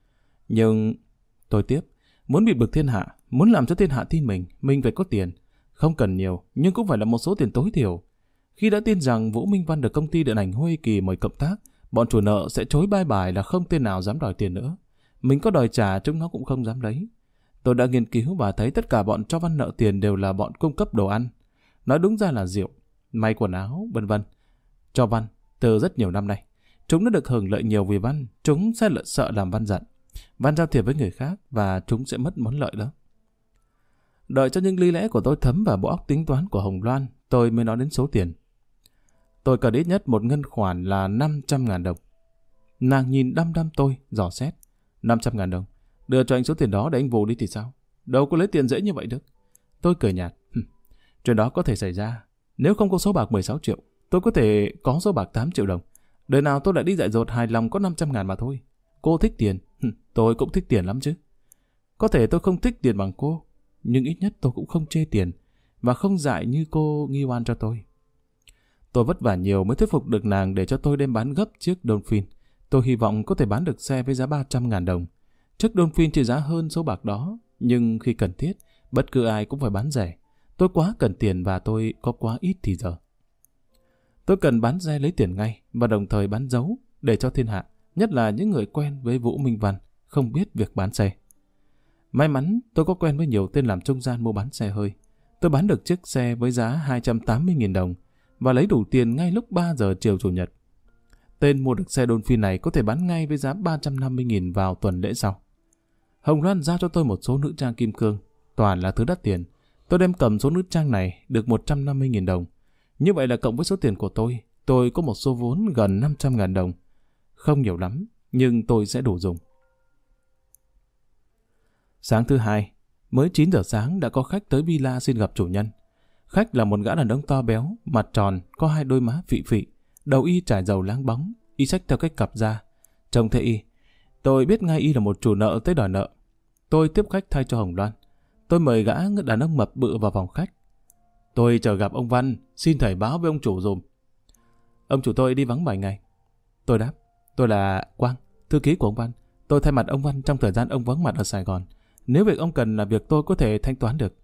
Nhưng tôi tiếp, muốn bị bực thiên hạ, muốn làm cho thiên hạ tin mình phải có tiền. Không cần nhiều, nhưng cũng phải là một số tiền tối thiểu. Khi đã tin rằng Vũ Minh Văn được công ty điện ảnh Huê Kỳ mời cộng tác, bọn chủ nợ sẽ chối bye bye là không tên nào dám đòi tiền nữa. Mình có đòi trả chúng nó cũng không dám lấy. Tôi đã nghiên cứu và thấy tất cả bọn cho Văn nợ tiền đều là bọn cung cấp đồ ăn. Nói đúng ra là rượu, may quần áo, vân vân. Cho Văn, từ rất nhiều năm nay, chúng đã được hưởng lợi nhiều vì Văn, chúng sẽ sợ làm Văn giận. Văn giao thiệp với người khác và chúng sẽ mất món lợi đó. Đợi cho những lý lẽ của tôi thấm vào bộ óc tính toán của Hồng Loan, tôi mới nói đến số tiền. Tôi cần ít nhất một ngân khoản là 500.000 đồng. Nàng nhìn đăm đăm tôi, dò xét. 500.000 đồng. Đưa cho anh số tiền đó để anh vù đi thì sao? Đâu có lấy tiền dễ như vậy được. Tôi cười nhạt. Chuyện đó có thể xảy ra. Nếu không có số bạc 16 triệu, tôi có thể có số bạc 8 triệu đồng. Đời nào tôi lại đi dại dột hài lòng có 500.000 mà thôi. Cô thích tiền. Tôi cũng thích tiền lắm chứ. Có thể tôi không thích tiền bằng cô, nhưng ít nhất tôi cũng không chê tiền và không dại như cô nghi oan cho tôi. Tôi vất vả nhiều mới thuyết phục được nàng để cho tôi đem bán gấp chiếc Dolphin. Tôi hy vọng có thể bán được xe với giá 300.000 đồng. Chiếc Dolphin chỉ giá hơn số bạc đó, nhưng khi cần thiết, bất cứ ai cũng phải bán rẻ. Tôi quá cần tiền và tôi có quá ít thì giờ. Tôi cần bán xe lấy tiền ngay và đồng thời bán dấu để cho thiên hạ, nhất là những người quen với Vũ Minh Văn, không biết việc bán xe. May mắn tôi có quen với nhiều tên làm trung gian mua bán xe hơi. Tôi bán được chiếc xe với giá 280.000 đồng và lấy đủ tiền ngay lúc 3 giờ chiều Chủ nhật. Tên mua được xe Dolphin này có thể bán ngay với giá 350.000 vào tuần lễ sau. Hồng Loan giao cho tôi một số nữ trang kim cương, toàn là thứ đắt tiền. Tôi đem cầm số nữ trang này được 150.000 đồng. Như vậy là cộng với số tiền của tôi có một số vốn gần 500.000 đồng. Không nhiều lắm, nhưng tôi sẽ đủ dùng. Sáng thứ hai, mới 9 giờ sáng đã có khách tới villa xin gặp chủ nhân. Khách là một gã đàn ông to béo, mặt tròn, có hai đôi má phị phị, đầu y trải dầu láng bóng, y xách theo cái cặp da. Trông thấy y, tôi biết ngay y là một chủ nợ tới đòi nợ. Tôi tiếp khách thay cho Hồng Loan. Tôi mời gã đàn ông mập bự vào phòng khách. Tôi chờ gặp ông Văn, xin thầy báo với ông chủ dùm. Ông chủ tôi đi vắng 7 ngày. Tôi đáp, tôi là Quang, thư ký của ông Văn. Tôi thay mặt ông Văn trong thời gian ông vắng mặt ở Sài Gòn. Nếu việc ông cần là việc tôi có thể thanh toán được.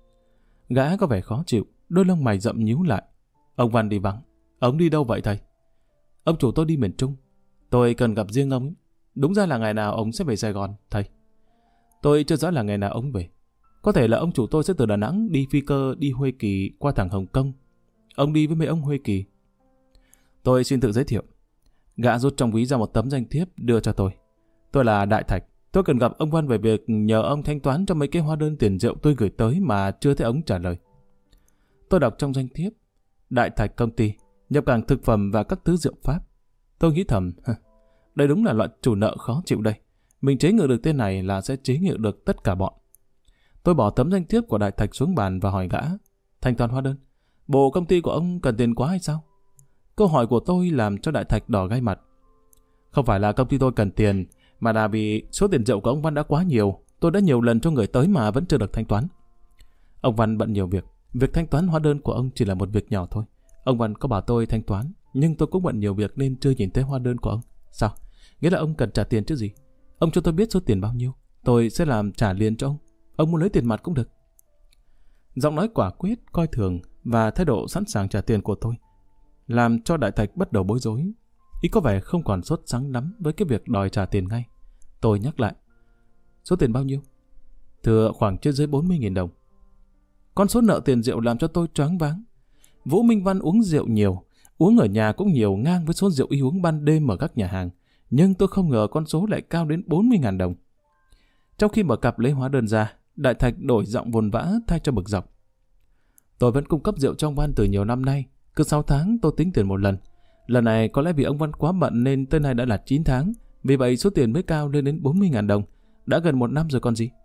Gã có vẻ khó chịu, đôi lông mày rậm nhíu lại. Ông Văn đi vắng. Ông đi đâu vậy thầy? Ông chủ tôi đi miền Trung. Tôi cần gặp riêng ông. Đúng ra là ngày nào ông sẽ về Sài Gòn, thầy? Tôi chưa rõ là ngày nào ông về. Có thể là ông chủ tôi sẽ từ Đà Nẵng đi phi cơ đi Huê Kỳ qua thẳng Hồng Kông. Ông đi với mấy ông Huê Kỳ. Tôi xin tự giới thiệu. Gã rút trong ví ra một tấm danh thiếp đưa cho tôi. Tôi là Đại Thạch. Tôi cần gặp ông Văn về việc nhờ ông thanh toán cho mấy cái hóa đơn tiền rượu tôi gửi tới mà chưa thấy ông trả lời. Tôi đọc trong danh thiếp. Đại Thạch công ty, nhập cảng thực phẩm và các thứ rượu Pháp. Tôi nghĩ thầm, đây đúng là loại chủ nợ khó chịu đây. Mình chế ngự được tên này là sẽ chế ngự được tất cả bọn. Tôi bỏ tấm danh thiếp của Đại Thạch xuống bàn và hỏi gã. Thanh toán hóa đơn. Bộ công ty của ông cần tiền quá hay sao? Câu hỏi của tôi làm cho Đại Thạch đỏ gai mặt. Không phải là công ty tôi cần tiền, mà là vì số tiền rượu của ông Văn đã quá nhiều. Tôi đã nhiều lần cho người tới mà vẫn chưa được thanh toán. Ông Văn bận nhiều việc. Việc thanh toán hóa đơn của ông chỉ là một việc nhỏ thôi. Ông Văn có bảo tôi thanh toán, nhưng tôi cũng bận nhiều việc nên chưa nhìn thấy hóa đơn của ông. Sao? Nghĩa là ông cần trả tiền chứ gì? Ông cho tôi biết số tiền bao nhiêu. Tôi sẽ làm trả liền cho ông. Ông muốn lấy tiền mặt cũng được. Giọng nói quả quyết, coi thường và thái độ sẵn sàng trả tiền của tôi làm cho Đại Thạch bắt đầu bối rối. Ý có vẻ không còn sốt sắng lắm với cái việc đòi trả tiền ngay. Tôi nhắc lại. Số tiền bao nhiêu? Thưa khoảng trên dưới 40.000 đồng. Con số nợ tiền rượu làm cho tôi choáng váng. Vũ Minh Văn uống rượu nhiều, uống ở nhà cũng nhiều ngang với số rượu y uống ban đêm ở các nhà hàng. Nhưng tôi không ngờ con số lại cao đến 40.000 đồng. Trong khi mở cặp lấy hóa đơn ra, Đại Thạch đổi giọng vồn vã thay cho bực dọc. Tôi vẫn cung cấp rượu cho ông Văn từ nhiều năm nay. Cứ 6 tháng tôi tính tiền một lần. Lần này có lẽ vì ông Văn quá bận nên tới nay đã là 9 tháng. Vì vậy số tiền mới cao lên đến 40.000 đồng. Đã gần 1 năm rồi còn gì.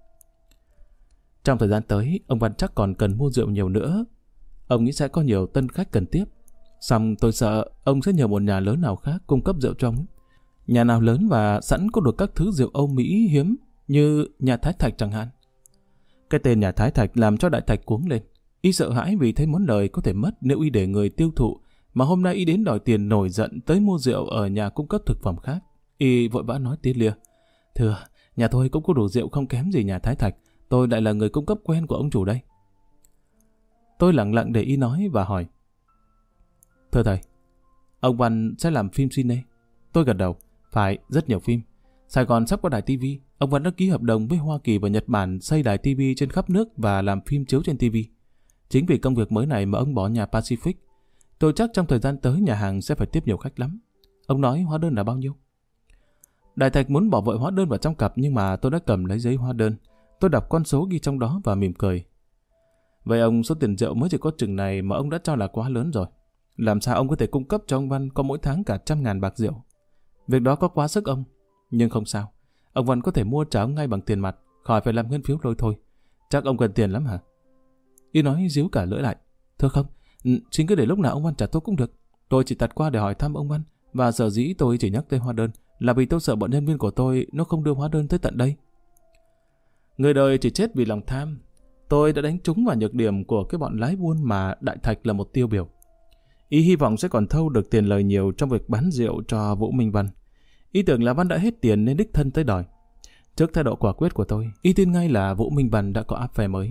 Trong thời gian tới, ông Văn chắc còn cần mua rượu nhiều nữa. Ông nghĩ sẽ có nhiều tân khách cần tiếp. Xong tôi sợ ông sẽ nhờ một nhà lớn nào khác cung cấp rượu cho ông. Nhà nào lớn và sẵn có được các thứ rượu Âu Mỹ hiếm như nhà Thái Thạch chẳng hạn. Cái tên nhà Thái Thạch làm cho Đại Thạch cuống lên. Y sợ hãi vì thấy món lời có thể mất nếu y để người tiêu thụ, mà hôm nay y đến đòi tiền nổi giận tới mua rượu ở nhà cung cấp thực phẩm khác. Y vội vã nói tía lia. Thưa, Nhà tôi cũng có đủ rượu không kém gì nhà Thái Thạch. Tôi lại là người cung cấp quen của ông chủ đây. Tôi lặng lặng để Y nói và hỏi. Thưa thầy, ông Văn sẽ làm phim cine? Tôi gật đầu. Phải, rất nhiều phim. Sài Gòn sắp có đài TV. Ông Văn đã ký hợp đồng với Hoa Kỳ và Nhật Bản xây đài TV trên khắp nước và làm phim chiếu trên TV. Chính vì công việc mới này mà ông bỏ nhà Pacific. Tôi chắc trong thời gian tới nhà hàng sẽ phải tiếp nhiều khách lắm. Ông nói hóa đơn là bao nhiêu? Đại Thạch muốn bỏ vội hóa đơn vào trong cặp nhưng mà tôi đã cầm lấy giấy hóa đơn. Tôi đọc con số ghi trong đó và mỉm cười. Vậy ông, số tiền rượu mới chỉ có chừng này mà ông đã cho là quá lớn rồi. Làm sao ông có thể cung cấp cho ông Văn có mỗi tháng cả 100.000 bạc rượu? Việc đó có quá sức ông. Nhưng không sao. Ông Văn có thể mua trả ông ngay bằng tiền mặt, khỏi phải làm ngân phiếu lôi thôi. Chắc ông cần tiền lắm hả? Y nói díu cả lưỡi lại. Thưa không, xin cứ để lúc nào ông Văn trả tôi cũng được. Tôi chỉ tạt qua để hỏi thăm ông Văn. Và sở dĩ tôi chỉ nhắc tới hóa đơn là vì tôi sợ bọn nhân viên của tôi nó không đưa hóa đơn tới tận đây. Người đời chỉ chết vì lòng tham. Tôi đã đánh trúng vào nhược điểm của cái bọn lái buôn mà Đại Thạch là một tiêu biểu. Y hy vọng sẽ còn thâu được tiền lời nhiều trong việc bán rượu cho Vũ Minh Văn. Y tưởng là Văn đã hết tiền nên đích thân tới đòi. Trước thái độ quả quyết của tôi, Y tin ngay là Vũ Minh Văn đã có áp phe mới.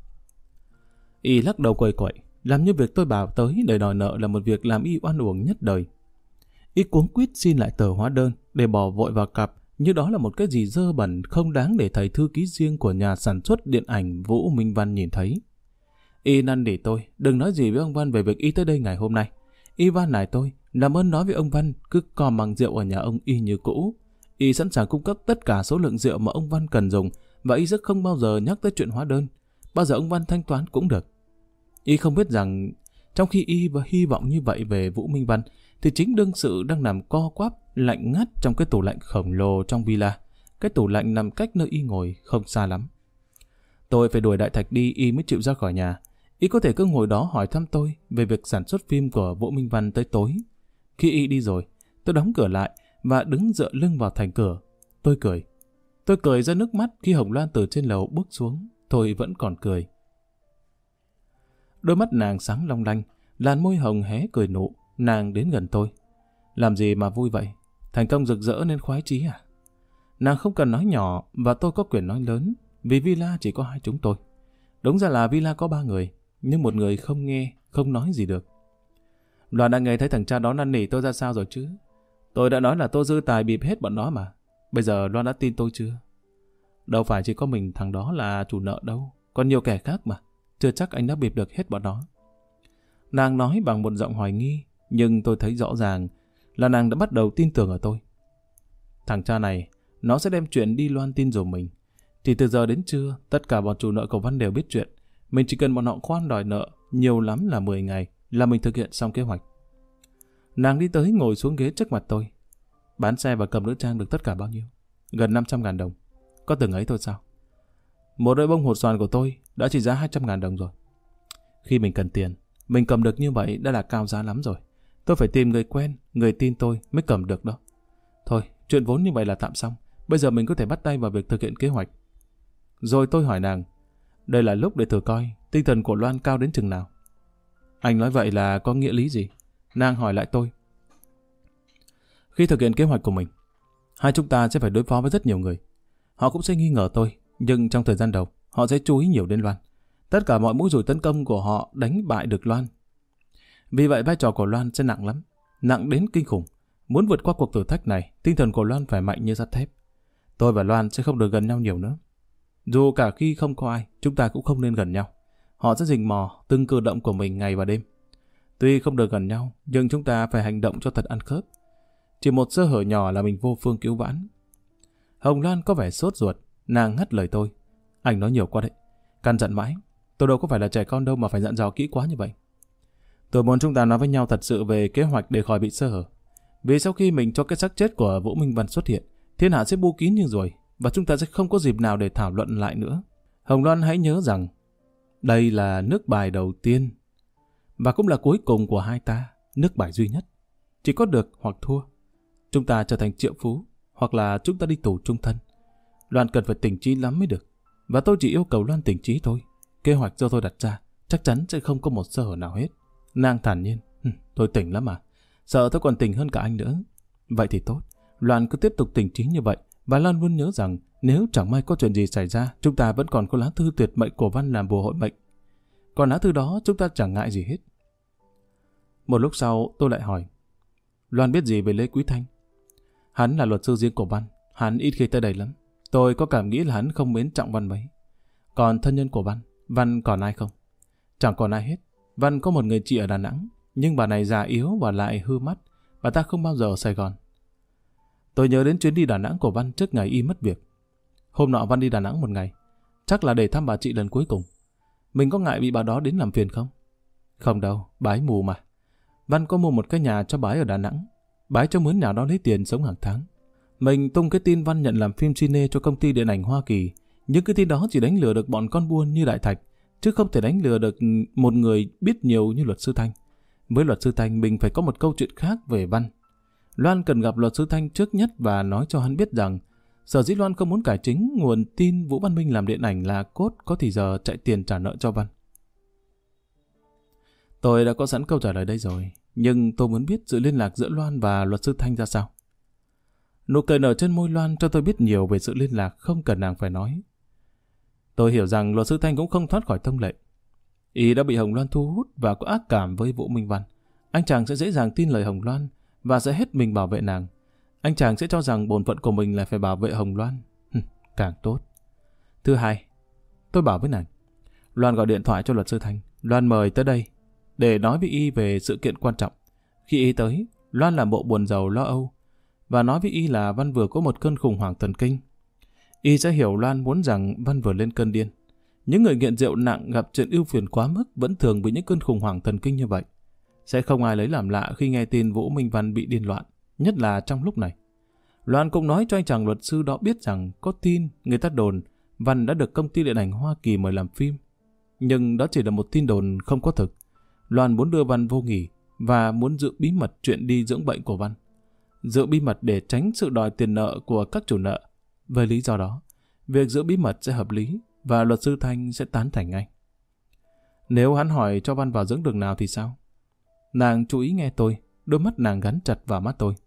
Y lắc đầu quầy quậy, làm như việc tôi bảo tới để đòi nợ là một việc làm Y oan uổng nhất đời. Y cuống quýt xin lại tờ hóa đơn để bỏ vội vào cặp, như đó là một cái gì dơ bẩn không đáng để thầy thư ký riêng của nhà sản xuất điện ảnh Vũ Minh Văn nhìn thấy. Y năn nỉ tôi đừng nói gì với ông Văn về việc Y tới đây ngày hôm nay. Y van nài tôi làm ơn nói với ông Văn cứ còn bằng rượu ở nhà ông Y như cũ. Y sẵn sàng cung cấp tất cả số lượng rượu mà ông Văn cần dùng và Y rất không bao giờ nhắc tới chuyện hóa đơn. Bao giờ ông Văn thanh toán cũng được. Y không biết rằng trong khi Y và hy vọng như vậy về Vũ Minh Văn thì chính đương sự đang nằm co quắp lạnh ngắt trong cái tủ lạnh khổng lồ trong villa. Cái tủ lạnh nằm cách nơi Y ngồi không xa lắm. Tôi phải đuổi Đại Thạch đi Y mới chịu ra khỏi nhà. Y có thể cứ ngồi đó hỏi thăm tôi về việc sản xuất phim của Vũ Minh Văn tới tối. Khi Y đi rồi, tôi đóng cửa lại và đứng dựa lưng vào thành cửa. Tôi cười. Tôi cười ra nước mắt khi Hồng Loan từ trên lầu bước xuống. Tôi vẫn còn cười. Đôi mắt nàng sáng long lanh, làn môi hồng hé cười nụ. Nàng đến gần tôi. Làm gì mà vui vậy? Thành công rực rỡ nên khoái chí à? Nàng không cần nói nhỏ và tôi có quyền nói lớn, vì villa chỉ có hai chúng tôi. Đúng ra là villa có 3 người, nhưng một người không nghe, không nói gì được. Loan đã nghe thấy thằng cha đó năn nỉ tôi ra sao rồi chứ? Tôi đã nói là tôi dư tài bịp hết bọn nó mà. Bây giờ Loan đã tin tôi chưa? Đâu phải chỉ có mình thằng đó là chủ nợ đâu, còn nhiều kẻ khác mà. Chưa chắc anh đã bịp được hết bọn nó. Nàng nói bằng một giọng hoài nghi, nhưng tôi thấy rõ ràng là nàng đã bắt đầu tin tưởng ở tôi. Thằng cha này, nó sẽ đem chuyện đi loan tin dùm mình. Chỉ từ giờ đến trưa, tất cả bọn chủ nợ của Văn đều biết chuyện. Mình chỉ cần bọn họ khoan đòi nợ, nhiều lắm là 10 ngày, là mình thực hiện xong kế hoạch. Nàng đi tới ngồi xuống ghế trước mặt tôi. Bán xe và cầm nữ trang được tất cả bao nhiêu? Gần 500.000 đồng. Có từng ấy thôi sao? Một đôi bông hột xoàn của tôi đã trị giá 200.000 đồng rồi. Khi mình cần tiền, mình cầm được như vậy đã là cao giá lắm rồi. Tôi phải tìm người quen, người tin tôi mới cầm được đó. Thôi, chuyện vốn như vậy là tạm xong. Bây giờ mình có thể bắt tay vào việc thực hiện kế hoạch. Rồi tôi hỏi nàng, đây là lúc để thử coi tinh thần của Loan cao đến chừng nào. Anh nói vậy là có nghĩa lý gì? Nàng hỏi lại tôi. Khi thực hiện kế hoạch của mình, hai chúng ta sẽ phải đối phó với rất nhiều người. Họ cũng sẽ nghi ngờ tôi, nhưng trong thời gian đầu, họ sẽ chú ý nhiều đến Loan. Tất cả mọi mũi dùi tấn công của họ đánh bại được Loan. Vì vậy vai trò của Loan sẽ nặng lắm, nặng đến kinh khủng. Muốn vượt qua cuộc thử thách này, tinh thần của Loan phải mạnh như sắt thép. Tôi và Loan sẽ không được gần nhau nhiều nữa. Dù cả khi không có ai, chúng ta cũng không nên gần nhau. Họ sẽ rình mò từng cử động của mình ngày và đêm. Tuy không được gần nhau, nhưng chúng ta phải hành động cho thật ăn khớp. Chỉ một sơ hở nhỏ là mình vô phương cứu vãn. Hồng Loan có vẻ sốt ruột, nàng ngắt lời tôi. Anh nói nhiều quá đấy, căn dặn mãi. Tôi đâu có phải là trẻ con đâu mà phải dặn dò kỹ quá như vậy. Tôi muốn chúng ta nói với nhau thật sự về kế hoạch để khỏi bị sơ hở. Vì sau khi mình cho cái xác chết của Vũ Minh Văn xuất hiện, thiên hạ sẽ bu kín như ruồi và chúng ta sẽ không có dịp nào để thảo luận lại nữa. Hồng Loan hãy nhớ rằng đây là nước bài đầu tiên và cũng là cuối cùng của hai ta, nước bài duy nhất. Chỉ có được hoặc thua. Chúng ta trở thành triệu phú hoặc là chúng ta đi tù chung thân. Loan cần phải tỉnh trí lắm mới được. Và tôi chỉ yêu cầu Loan tỉnh trí thôi. Kế hoạch do tôi đặt ra chắc chắn sẽ không có một sơ hở nào hết. Nàng thản nhiên. Tôi tỉnh lắm mà. Sợ tôi còn tỉnh hơn cả anh nữa. Vậy thì tốt. Loan cứ tiếp tục tỉnh trí như vậy. Và Loan luôn nhớ rằng Nếu chẳng may có chuyện gì xảy ra, chúng ta vẫn còn có lá thư tuyệt mệnh của Văn làm bùa hộ mệnh. Còn lá thư đó chúng ta chẳng ngại gì hết. Một lúc sau tôi lại hỏi, Loan biết gì về Lê Quý Thanh? Hắn là luật sư riêng của Văn, hắn ít khi tới đây lắm. Tôi có cảm nghĩ là hắn không mến trọng Văn mấy. Còn thân nhân của Văn, Văn còn ai không? Chẳng còn ai hết. Văn có một người chị ở Đà Nẵng, nhưng bà này già yếu và lại hư mắt. Bà ta không bao giờ ở Sài Gòn. Tôi nhớ đến chuyến đi Đà Nẵng của Văn trước ngày y mất việc. Hôm nọ Văn đi Đà Nẵng một ngày, chắc là để thăm bà chị lần cuối cùng. Mình có ngại bị bà đó đến làm phiền không? Không đâu, bà ấy mù mà. Văn có mua một cái nhà cho bà ấy ở Đà Nẵng. Bà ấy cho mướn nhà đó lấy tiền sống hàng tháng. Mình tung cái tin Văn nhận làm phim cine cho công ty điện ảnh Hoa Kỳ. Nhưng cái tin đó chỉ đánh lừa được bọn con buôn như Đại Thạch, chứ không thể đánh lừa được một người biết nhiều như luật sư Thanh. Với luật sư Thanh mình phải có một câu chuyện khác về Văn. Loan cần gặp luật sư Thanh trước nhất và nói cho hắn biết rằng sở dĩ Loan không muốn cải chính nguồn tin Vũ Văn Minh làm điện ảnh là cốt có thì giờ chạy tiền trả nợ cho Văn. Tôi đã có sẵn câu trả lời đây rồi, nhưng tôi muốn biết sự liên lạc giữa Loan và luật sư Thanh ra sao. Nụ cười nở trên môi Loan cho tôi biết nhiều về sự liên lạc không cần nàng phải nói. Tôi hiểu rằng luật sư Thanh cũng không thoát khỏi thông lệ. Y đã bị Hồng Loan thu hút và có ác cảm với Vũ Minh Văn. Anh chàng sẽ dễ dàng tin lời Hồng Loan và sẽ hết mình bảo vệ nàng. Anh chàng sẽ cho rằng bổn phận của mình là phải bảo vệ Hồng Loan. Càng tốt. Thứ hai, tôi bảo với nàng, Loan gọi điện thoại cho luật sư Thanh. Loan mời tới đây để nói với Y về sự kiện quan trọng. Khi Y tới, Loan làm bộ buồn rầu lo âu và nói với Y là Văn vừa có một cơn khủng hoảng thần kinh. Y sẽ hiểu Loan muốn rằng Văn vừa lên cơn điên. Những người nghiện rượu nặng gặp chuyện ưu phiền quá mức vẫn thường bị những cơn khủng hoảng thần kinh như vậy. Sẽ không ai lấy làm lạ khi nghe tin Vũ Minh Văn bị điên loạn, nhất là trong lúc này. Loan cũng nói cho anh chàng luật sư đó biết rằng có tin người ta đồn Văn đã được công ty điện ảnh Hoa Kỳ mời làm phim. Nhưng đó chỉ là một tin đồn không có thực. Loan muốn đưa Văn vô nghỉ và muốn giữ bí mật chuyện đi dưỡng bệnh của Văn. Giữ bí mật để tránh sự đòi tiền nợ của các chủ nợ. Với lý do đó, việc giữ bí mật sẽ hợp lý và luật sư Thanh sẽ tán thành ngay. Nếu hắn hỏi cho Văn vào dưỡng đường nào thì sao? Nàng chú ý nghe tôi, đôi mắt nàng gắn chặt vào mắt tôi.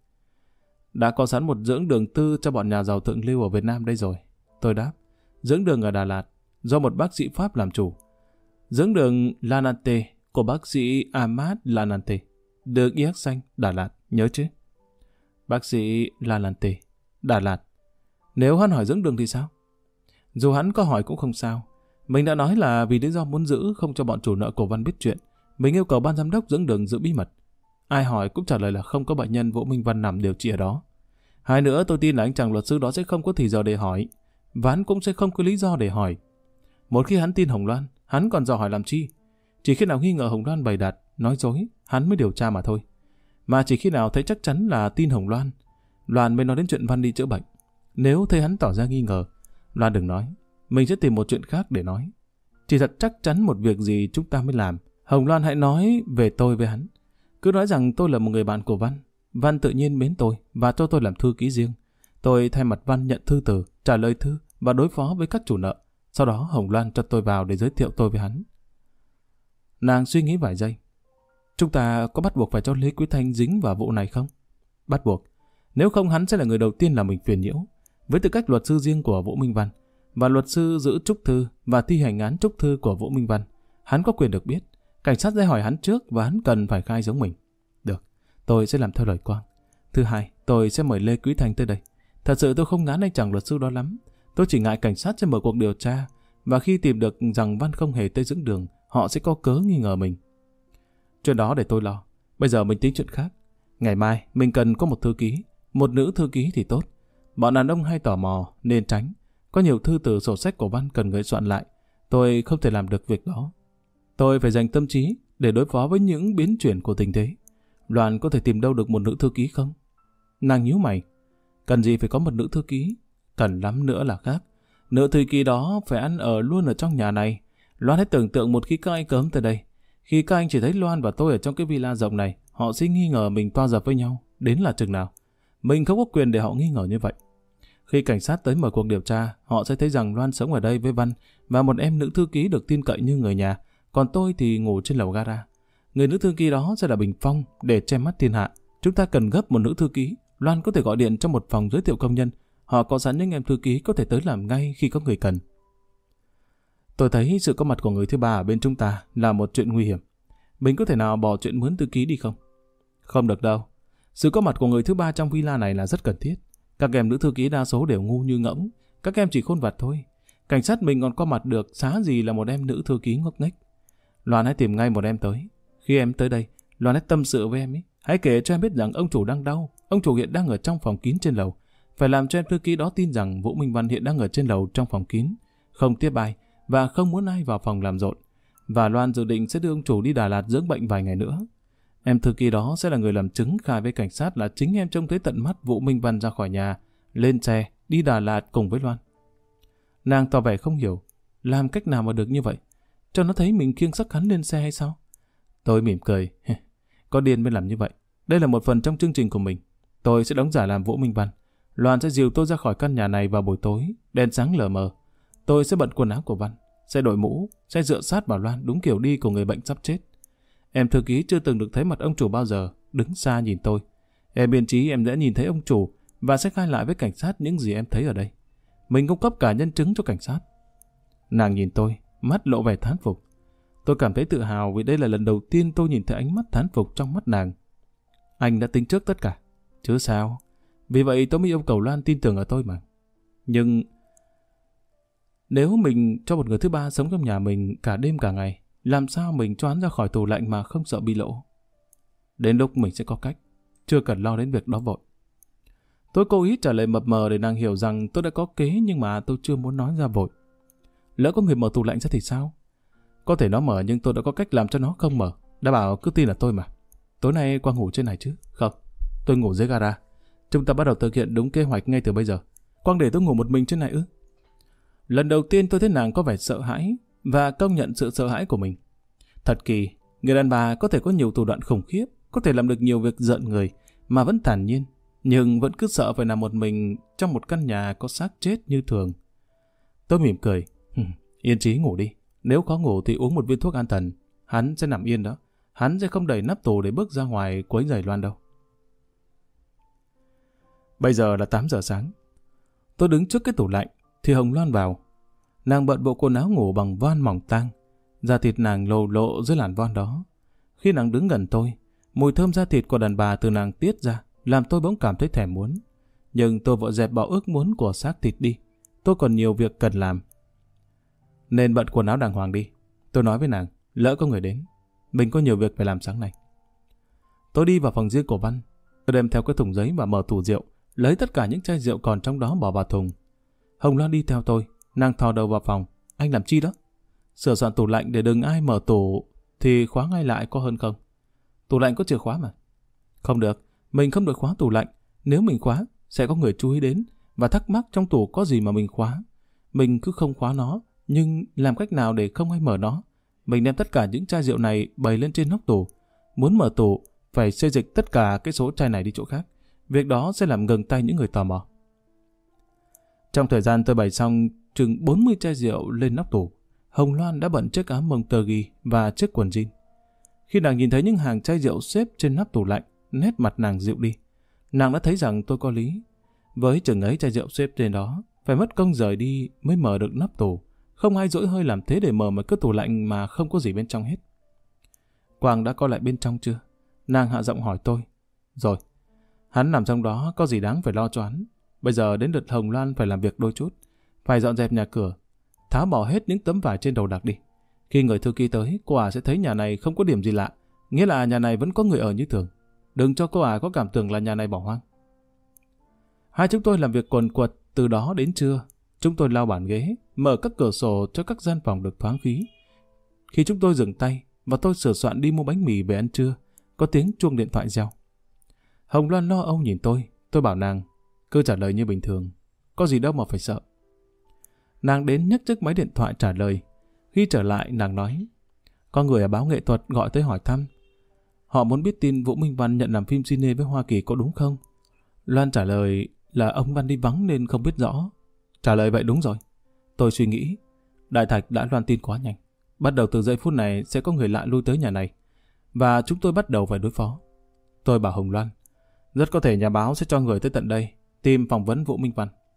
Đã có sẵn một dưỡng đường tư cho bọn nhà giàu thượng lưu ở Việt Nam đây rồi. Tôi đáp, dưỡng đường ở Đà Lạt, do một bác sĩ Pháp làm chủ. Dưỡng đường Lanante của bác sĩ Ahmad Lanante, đường Yếc Xanh, Đà Lạt, nhớ chứ? Bác sĩ Lanante, Đà Lạt. Nếu hắn hỏi dưỡng đường thì sao? Dù hắn có hỏi cũng không sao. Mình đã nói là vì lý do muốn giữ không cho bọn chủ nợ của Văn biết chuyện. Mình yêu cầu ban giám đốc dưỡng đường giữ bí mật. Ai hỏi cũng trả lời là không có bệnh nhân Vũ Minh Văn nằm điều trị ở đó. Hai nữa tôi tin là anh chàng luật sư đó sẽ không có thì giờ để hỏi. Và hắn cũng sẽ không có lý do để hỏi. Một khi hắn tin Hồng Loan, hắn còn dò hỏi làm chi? Chỉ khi nào nghi ngờ Hồng Loan bày đặt, nói dối, hắn mới điều tra mà thôi. Mà chỉ khi nào thấy chắc chắn là tin Hồng Loan, Loan mới nói đến chuyện Văn đi chữa bệnh. Nếu thấy hắn tỏ ra nghi ngờ, Loan đừng nói, mình sẽ tìm một chuyện khác để nói. Chỉ thật chắc chắn một việc gì chúng ta mới làm. Hồng Loan hãy nói về tôi với hắn. Cứ nói rằng tôi là một người bạn của Văn. Văn tự nhiên mến tôi và cho tôi làm thư ký riêng. Tôi thay mặt Văn nhận thư từ, trả lời thư và đối phó với các chủ nợ. Sau đó Hồng Loan cho tôi vào để giới thiệu tôi với hắn. Nàng suy nghĩ vài giây. Chúng ta có bắt buộc phải cho Lê Quý Thanh dính vào vụ này không? Bắt buộc. Nếu không hắn sẽ là người đầu tiên làm mình phiền nhiễu. Với tư cách luật sư riêng của Vũ Minh Văn và luật sư giữ trúc thư và thi hành án trúc thư của Vũ Minh Văn, hắn có quyền được biết. Cảnh sát sẽ hỏi hắn trước và hắn cần phải khai giống mình. Được, tôi sẽ làm theo lời Quang. Thứ hai, tôi sẽ mời Lê Quý Thanh tới đây. Thật sự tôi không ngán anh chàng luật sư đó lắm. Tôi chỉ ngại cảnh sát sẽ mở cuộc điều tra và khi tìm được rằng Văn không hề tới dưỡng đường, họ sẽ có cớ nghi ngờ mình. Chuyện đó để tôi lo. Bây giờ mình tính chuyện khác. Ngày mai mình cần có một thư ký. Một nữ thư ký thì tốt. Bọn đàn ông hay tò mò nên tránh. Có nhiều thư từ sổ sách của Văn cần người soạn lại. Tôi không thể làm được việc đó. Tôi phải dành tâm trí để đối phó với những biến chuyển của tình thế. Loan có thể tìm đâu được một nữ thư ký không? Nàng nhíu mày. Cần gì phải có một nữ thư ký? Cần lắm nữa là khác. Nữ thư ký đó phải ăn ở luôn ở trong nhà này. Loan hãy tưởng tượng một khi các anh cớm tới đây. Khi các anh chỉ thấy Loan và tôi ở trong cái villa rộng này, họ sẽ nghi ngờ mình toa dập với nhau. Đến là chừng nào? Mình không có quyền để họ nghi ngờ như vậy. Khi cảnh sát tới mở cuộc điều tra, họ sẽ thấy rằng Loan sống ở đây với Văn và một em nữ thư ký được tin cậy như người nhà. Còn tôi thì ngủ trên lầu gara. Người nữ thư ký đó sẽ là bình phong để che mắt thiên hạ. Chúng ta cần gấp một nữ thư ký. Loan có thể gọi điện cho một phòng giới thiệu công nhân. Họ có sẵn những em thư ký có thể tới làm ngay khi có người cần. Tôi thấy sự có mặt của người thứ ba ở bên chúng ta là một chuyện nguy hiểm. Mình có thể nào bỏ chuyện mướn thư ký đi không? Không được đâu. Sự có mặt của người thứ ba trong villa này là rất cần thiết. Các em nữ thư ký đa số đều ngu như ngỗng. Các em chỉ khôn vặt thôi. Cảnh sát mình còn có mặt được, xá gì là một em nữ thư ký ngốc nghếch. Loan hãy tìm ngay một em tới. Khi em tới đây, Loan hãy tâm sự với em ấy. Hãy kể cho em biết rằng ông chủ đang đau. Ông chủ hiện đang ở trong phòng kín trên lầu. Phải làm cho em thư ký đó tin rằng Vũ Minh Văn hiện đang ở trên lầu trong phòng kín, không tiếp ai và không muốn ai vào phòng làm rộn. Và Loan dự định sẽ đưa ông chủ đi Đà Lạt dưỡng bệnh vài ngày nữa. Em thư ký đó sẽ là người làm chứng khai với cảnh sát là chính em trông thấy tận mắt Vũ Minh Văn ra khỏi nhà, lên xe, đi Đà Lạt cùng với Loan. Nàng tỏ vẻ không hiểu, làm cách nào mà được như vậy? Cho nó thấy mình khiêng xác hắn lên xe hay sao? Tôi mỉm cười. Có điên mới làm như vậy. Đây là một phần trong chương trình của mình. Tôi sẽ đóng giả làm Vũ Minh Văn. Loan sẽ dìu tôi ra khỏi căn nhà này vào buổi tối, đèn sáng lờ mờ. Tôi sẽ bận quần áo của Văn, sẽ đội mũ, sẽ dựa sát vào Loan đúng kiểu đi của người bệnh sắp chết. Em thư ký chưa từng được thấy mặt ông chủ bao giờ, đứng xa nhìn tôi. Em biên trí em đã nhìn thấy ông chủ và sẽ khai lại với cảnh sát những gì em thấy ở đây. Mình cung cấp cả nhân chứng cho cảnh sát. Nàng nhìn tôi, mắt lộ vẻ thán phục. Tôi cảm thấy tự hào vì đây là lần đầu tiên tôi nhìn thấy ánh mắt thán phục trong mắt nàng. Anh đã tính trước tất cả. Chứ sao? Vì vậy tôi mới yêu cầu Loan tin tưởng ở tôi mà. Nhưng nếu mình cho một người thứ ba sống trong nhà mình cả đêm cả ngày, làm sao mình cho hắn ra khỏi tủ lạnh mà không sợ bị lộ? Đến lúc mình sẽ có cách, chưa cần lo đến việc đó vội. Tôi cố ý trả lời mập mờ để nàng hiểu rằng tôi đã có kế, nhưng mà tôi chưa muốn nói ra vội. Lỡ có người mở tủ lạnh ra thì sao? Có thể nó mở nhưng tôi đã có cách làm cho nó không mở. Đã bảo cứ tin là tôi mà. Tối nay Quang ngủ trên này chứ? Không, tôi ngủ dưới gara. Chúng ta bắt đầu thực hiện đúng kế hoạch ngay từ bây giờ. Quang để tôi ngủ một mình trên này ư? Lần đầu tiên tôi thấy nàng có vẻ sợ hãi và công nhận sự sợ hãi của mình. Thật kỳ, người đàn bà có thể có nhiều thủ đoạn khủng khiếp, có thể làm được nhiều việc giận người mà vẫn thản nhiên, nhưng vẫn cứ sợ phải nằm một mình trong một căn nhà có xác chết như thường. Tôi mỉm cười. Yên trí ngủ đi. Nếu khó ngủ thì uống một viên thuốc an thần. Hắn sẽ nằm yên đó. Hắn sẽ không đẩy nắp tủ để bước ra ngoài quấy rầy Loan đâu. Bây giờ là 8 giờ sáng. Tôi đứng trước cái tủ lạnh thì Hồng Loan vào. Nàng bận bộ quần áo ngủ bằng voan mỏng tang. Da thịt nàng lộ lộ dưới làn voan đó. Khi nàng đứng gần tôi, mùi thơm da thịt của đàn bà từ nàng tiết ra làm tôi bỗng cảm thấy thèm muốn. Nhưng tôi vội dẹp bỏ ước muốn của xác thịt đi. Tôi còn nhiều việc cần làm. Nên bận quần áo đàng hoàng đi. Tôi nói với nàng, lỡ có người đến, mình có nhiều việc phải làm sáng nay. Tôi đi vào phòng riêng của Văn. Tôi đem theo cái thùng giấy và mở tủ rượu, lấy tất cả những chai rượu còn trong đó bỏ vào thùng. Hồng Loan đi theo tôi, nàng thò đầu vào phòng. Anh làm chi đó? Sửa soạn tủ lạnh để đừng ai mở tủ thì khóa ngay lại có hơn không? Tủ lạnh có chìa khóa mà. Không được, mình không được khóa tủ lạnh. Nếu mình khóa, sẽ có người chú ý đến và thắc mắc trong tủ có gì mà mình khóa. Mình cứ không khóa nó, nhưng làm cách nào để không ai mở nó? Mình đem tất cả những chai rượu này bày lên trên nóc tủ. Muốn mở tủ, phải xê dịch tất cả cái số chai này đi chỗ khác. Việc đó sẽ làm ngừng tay những người tò mò. Trong thời gian tôi bày xong chừng 40 chai rượu lên nóc tủ, Hồng Loan đã bận chiếc áo mông tơ ghi và chiếc quần jean. Khi nàng nhìn thấy những hàng chai rượu xếp trên nắp tủ lạnh, nét mặt nàng dịu đi. Nàng đã thấy rằng tôi có lý. Với chừng ấy chai rượu xếp trên đó, phải mất công rời đi mới mở được nắp tủ. Không ai dỗi hơi làm thế để mở một cái tủ lạnh mà không có gì bên trong hết. Quang đã coi lại bên trong chưa? Nàng hạ giọng hỏi tôi. Rồi. Hắn nằm trong đó, có gì đáng phải lo cho hắn. Bây giờ đến lượt Hồng Loan phải làm việc đôi chút. Phải dọn dẹp nhà cửa, tháo bỏ hết những tấm vải trên đầu đặt đi. Khi người thư ký tới, cô ả sẽ thấy nhà này không có điểm gì lạ. Nghĩa là nhà này vẫn có người ở như thường. Đừng cho cô ả có cảm tưởng là nhà này bỏ hoang. Hai chúng tôi làm việc quần quật từ đó đến trưa. Chúng tôi lau bàn ghế, mở các cửa sổ cho các gian phòng được thoáng khí. Khi chúng tôi dừng tay và tôi sửa soạn đi mua bánh mì về ăn trưa, có tiếng chuông điện thoại reo. Hồng Loan lo âu nhìn tôi bảo nàng, cứ trả lời như bình thường, có gì đâu mà phải sợ. Nàng đến nhấc chiếc máy điện thoại trả lời. Khi trở lại, nàng nói, có người ở báo nghệ thuật gọi tới hỏi thăm. Họ muốn biết tin Vũ Minh Văn nhận làm phim cine với Hoa Kỳ có đúng không? Loan trả lời là ông Văn đi vắng nên không biết rõ. Trả lời vậy đúng rồi. Tôi suy nghĩ, Đại Thạch đã loan tin quá nhanh. Bắt đầu từ giây phút này sẽ có người lạ lui tới nhà này. Và chúng tôi bắt đầu phải đối phó. Tôi bảo Hồng Loan, rất có thể nhà báo sẽ cho người tới tận đây, tìm phỏng vấn Vũ Minh Văn.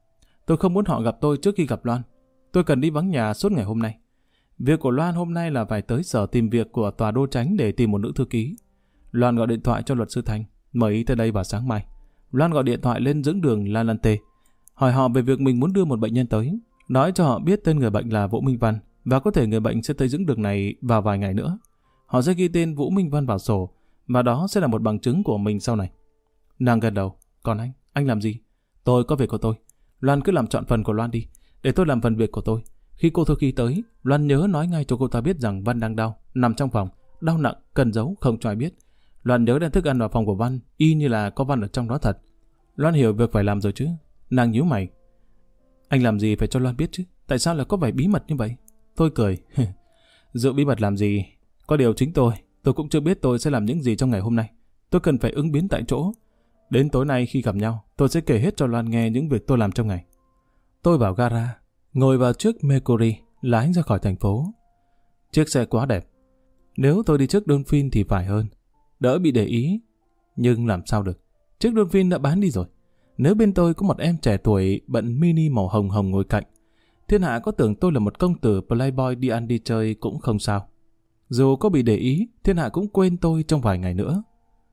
Tôi không muốn họ gặp tôi trước khi gặp Loan. Tôi cần đi vắng nhà suốt ngày hôm nay. Việc của Loan hôm nay là phải tới sở tìm việc của tòa đô chánh để tìm một nữ thư ký. Loan gọi điện thoại cho luật sư Thanh, mời ý tới đây vào sáng mai. Loan gọi điện thoại lên dưỡng đường La Lante, hỏi họ về việc mình muốn đưa một bệnh nhân tới, nói cho họ biết tên người bệnh là Vũ Minh Văn và có thể người bệnh sẽ tới dưỡng đường này vào vài ngày nữa. Họ sẽ ghi tên Vũ Minh Văn vào sổ và đó sẽ là một bằng chứng của mình sau này. Nàng gật đầu. Còn anh làm gì? Tôi có việc của tôi. Loan cứ làm trọn phần của Loan đi, để tôi làm phần việc của tôi. Khi cô thư ký tới, Loan nhớ nói ngay cho cô ta biết rằng Văn đang đau, nằm trong phòng, đau nặng, cần giấu, không cho ai biết. Loan nhớ đem thức ăn vào phòng của Văn, y như là có Văn ở trong đó thật. Loan hiểu việc phải làm rồi chứ. Nàng nhíu mày. Anh làm gì phải cho Loan biết chứ? Tại sao lại có vẻ bí mật như vậy? Tôi cười. Giữ bí mật làm gì? Có điều chính tôi cũng chưa biết tôi sẽ làm những gì trong ngày hôm nay. Tôi cần phải ứng biến tại chỗ. Đến tối nay khi gặp nhau, tôi sẽ kể hết cho Loan nghe những việc tôi làm trong ngày. Tôi vào gara, ngồi vào chiếc Mercury, lái ra khỏi thành phố. Chiếc xe quá đẹp. Nếu tôi đi trước Dolphin thì phải hơn, đỡ bị để ý. Nhưng làm sao được, chiếc Dolphin đã bán đi rồi. Nếu bên tôi có một em trẻ tuổi bận mini màu hồng hồng ngồi cạnh, thiên hạ có tưởng tôi là một công tử playboy đi ăn đi chơi cũng không sao. Dù có bị để ý, thiên hạ cũng quên tôi trong vài ngày nữa.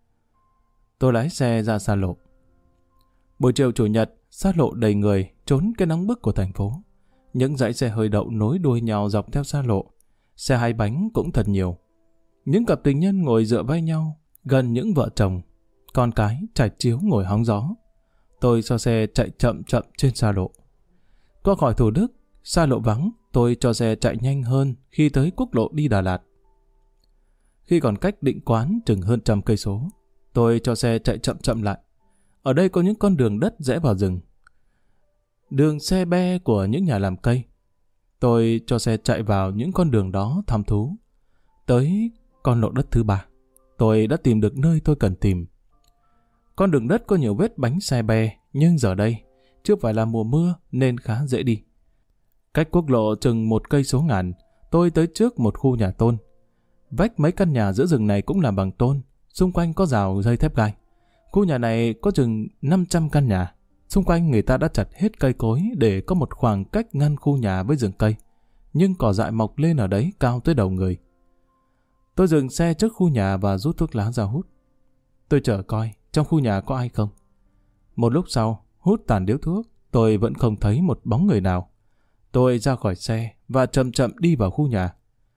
Tôi lái xe ra xa lộ. Buổi chiều chủ nhật, xa lộ đầy người, trốn cái nóng bức của thành phố. Những dãy xe hơi đậu nối đuôi nhau dọc theo xa lộ. Xe hai bánh cũng thật nhiều. Những cặp tình nhân ngồi dựa vai nhau, gần những vợ chồng. Con cái trải chiếu ngồi hóng gió. Tôi cho xe chạy chậm chậm trên xa lộ. Qua khỏi Thủ Đức, xa lộ vắng, tôi cho xe chạy nhanh hơn khi tới quốc lộ đi Đà Lạt. Khi còn cách Định Quán chừng hơn 100 cây số, tôi cho xe chạy chậm chậm lại. Ở đây có những con đường đất rẽ vào rừng. Đường xe be của những nhà làm cây. Tôi cho xe chạy vào những con đường đó thăm thú. Tới con lộ đất thứ 3, tôi đã tìm được nơi tôi cần tìm. Con đường đất có nhiều vết bánh xe be, nhưng giờ đây chưa phải là mùa mưa nên khá dễ đi. Cách quốc lộ chừng 1 cây số ngàn, tôi tới trước một khu nhà tôn. Vách mấy căn nhà giữa rừng này cũng là bằng tôn, xung quanh có rào dây thép gai. Khu nhà này có chừng 500 căn nhà. Xung quanh người ta đã chặt hết cây cối để có một khoảng cách ngăn khu nhà với rừng cây. Nhưng cỏ dại mọc lên ở đấy cao tới đầu người. Tôi dừng xe trước khu nhà và rút thuốc lá ra hút. Tôi chờ coi trong khu nhà có ai không. Một lúc sau, hút tàn điếu thuốc, tôi vẫn không thấy một bóng người nào. Tôi ra khỏi xe và chậm chậm đi vào khu nhà.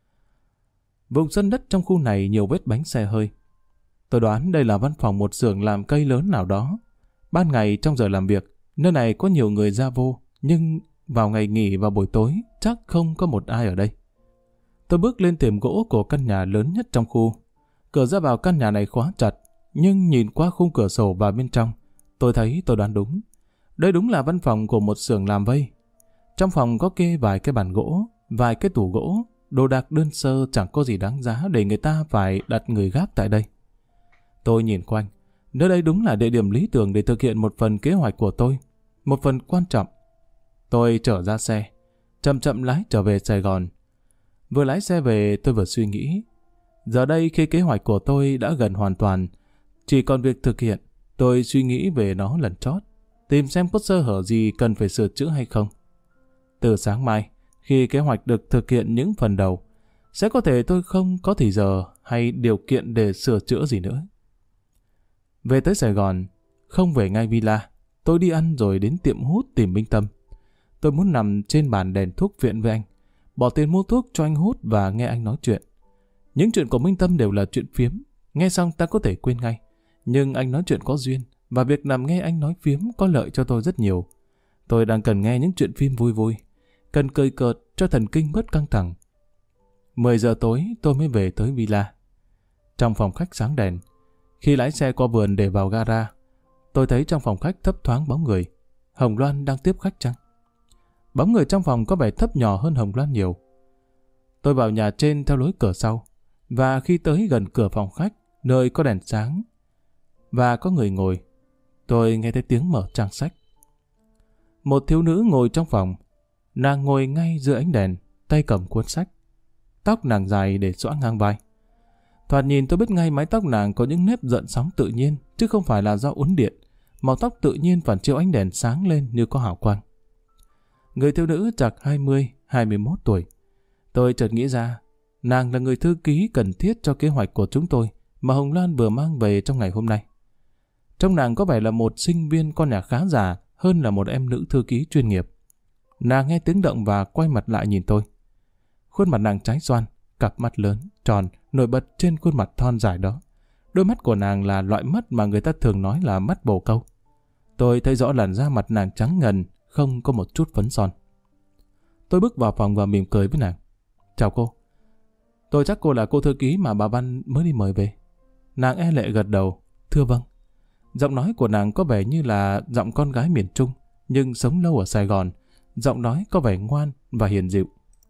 Vùng sân đất trong khu này nhiều vết bánh xe hơi. Tôi đoán đây là văn phòng một xưởng làm cây lớn nào đó. Ban ngày trong giờ làm việc, nơi này có nhiều người ra vô, nhưng vào ngày nghỉ và buổi tối chắc không có một ai ở đây. Tôi bước lên thềm gỗ của căn nhà lớn nhất trong khu. Cửa ra vào căn nhà này khóa chặt, nhưng nhìn qua khung cửa sổ vào bên trong, tôi thấy tôi đoán đúng. Đây đúng là văn phòng của một xưởng làm vây. Trong phòng có kê vài cái bàn gỗ, vài cái tủ gỗ, đồ đạc đơn sơ chẳng có gì đáng giá để người ta phải đặt người gác tại đây. Tôi nhìn quanh, nơi đây đúng là địa điểm lý tưởng để thực hiện một phần kế hoạch của tôi, một phần quan trọng. Tôi trở ra xe, chậm chậm lái trở về Sài Gòn. Vừa lái xe về tôi vừa suy nghĩ. Giờ đây khi kế hoạch của tôi đã gần hoàn toàn, chỉ còn việc thực hiện, tôi suy nghĩ về nó lần chót, tìm xem có sơ hở gì cần phải sửa chữa hay không. Từ sáng mai, khi kế hoạch được thực hiện những phần đầu, sẽ có thể tôi không có thì giờ hay điều kiện để sửa chữa gì nữa. Về tới Sài Gòn, không về ngay villa, tôi đi ăn rồi đến tiệm hút tìm Minh Tâm. Tôi muốn nằm trên bàn đèn thuốc viện với anh, bỏ tiền mua thuốc cho anh hút và nghe anh nói chuyện. Những chuyện của Minh Tâm đều là chuyện phiếm, nghe xong ta có thể quên ngay. Nhưng anh nói chuyện có duyên, và việc nằm nghe anh nói phiếm có lợi cho tôi rất nhiều. Tôi đang cần nghe những chuyện phim vui vui, cần cười cợt cho thần kinh bớt căng thẳng. 10 giờ tối tôi mới về tới villa. Trong phòng khách sáng đèn, khi lái xe qua vườn để vào gara, tôi thấy trong phòng khách thấp thoáng bóng người. Hồng Loan đang tiếp khách chăng? Bóng người trong phòng có vẻ thấp nhỏ hơn Hồng Loan nhiều. Tôi vào nhà trên theo lối cửa sau, và khi tới gần cửa phòng khách, nơi có đèn sáng và có người ngồi, tôi nghe thấy tiếng mở trang sách. Một thiếu nữ ngồi trong phòng. Nàng ngồi ngay giữa ánh đèn, tay cầm cuốn sách. Tóc nàng dài để xõa ngang vai. Thoạt nhìn tôi biết ngay mái tóc nàng có những nếp gợn sóng tự nhiên, chứ không phải là do uốn điện. Màu tóc tự nhiên phản chiếu ánh đèn sáng lên như có hào quang. Người thiếu nữ chạc 20, 21 tuổi. Tôi chợt nghĩ ra, nàng là người thư ký cần thiết cho kế hoạch của chúng tôi mà Hồng Loan vừa mang về trong ngày hôm nay. Trong nàng có vẻ là một sinh viên con nhà khá giả hơn là một em nữ thư ký chuyên nghiệp. Nàng nghe tiếng động và quay mặt lại nhìn tôi. Khuôn mặt nàng trái xoan, cặp mắt lớn, tròn, nổi bật trên khuôn mặt thon dài đó. Đôi mắt của nàng là loại mắt mà người ta thường nói là mắt bồ câu. Tôi thấy rõ làn da mặt nàng trắng ngần, không có một chút phấn son. Tôi bước vào phòng và mỉm cười với nàng. Chào cô. Tôi chắc cô là cô thư ký mà bà Văn mới đi mời về. Nàng e lệ gật đầu. Thưa vâng. Giọng nói của nàng có vẻ như là giọng con gái miền Trung, nhưng sống lâu ở Sài Gòn. Giọng nói có vẻ ngoan và hiền dịu.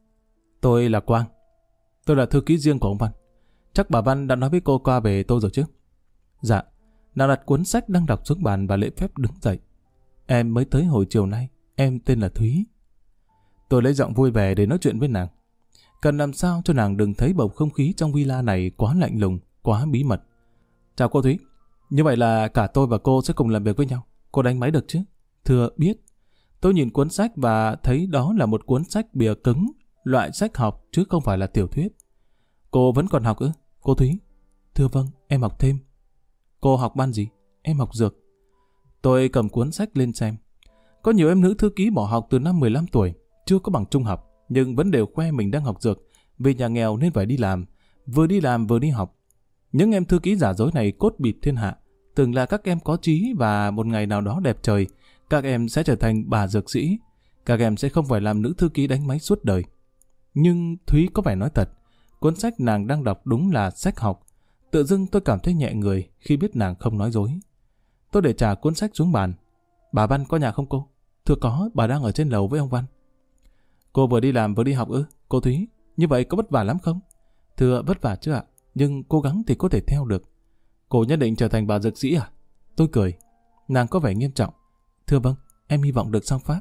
Tôi là Quang. Tôi là thư ký riêng của ông Văn. Chắc bà Văn đã nói với cô qua về tôi rồi chứ? Dạ. Nàng đặt cuốn sách đang đọc xuống bàn và lễ phép đứng dậy. Em mới tới hồi chiều nay. Em tên là Thúy. Tôi lấy giọng vui vẻ để nói chuyện với nàng. Cần làm sao cho nàng đừng thấy bầu không khí trong villa này quá lạnh lùng, quá bí mật. Chào cô Thúy. Như vậy là cả tôi và cô sẽ cùng làm việc với nhau. Cô đánh máy được chứ? Thưa biết. Tôi nhìn cuốn sách và thấy đó là một cuốn sách bìa cứng, loại sách học chứ không phải là tiểu thuyết. Cô vẫn còn học ư, cô Thúy? Thưa vâng, em học thêm. Cô học ban gì? Em học dược. Tôi cầm cuốn sách lên xem. Có nhiều em nữ thư ký bỏ học từ năm 15 tuổi, chưa có bằng trung học, nhưng vẫn đều khoe mình đang học dược, vì nhà nghèo nên phải đi làm vừa đi học. Những em thư ký giả dối này cốt bịp thiên hạ, tưởng là các em có trí và một ngày nào đó đẹp trời, các em sẽ trở thành bà dược sĩ, các em sẽ không phải làm nữ thư ký đánh máy suốt đời. Nhưng Thúy có vẻ nói thật, cuốn sách nàng đang đọc đúng là sách học. Tự dưng tôi cảm thấy nhẹ người khi biết nàng không nói dối. Tôi để trả cuốn sách xuống bàn. Bà Văn có nhà không cô? Thưa có, bà đang ở trên lầu với ông Văn. Cô vừa đi làm vừa đi học ư, cô Thúy? Như vậy có vất vả lắm không? Thưa vất vả chứ ạ, nhưng cố gắng thì có thể theo được. Cô nhất định trở thành bà dược sĩ à? Tôi cười. Nàng có vẻ nghiêm trọng. Thưa vâng, em hy vọng được sang Pháp.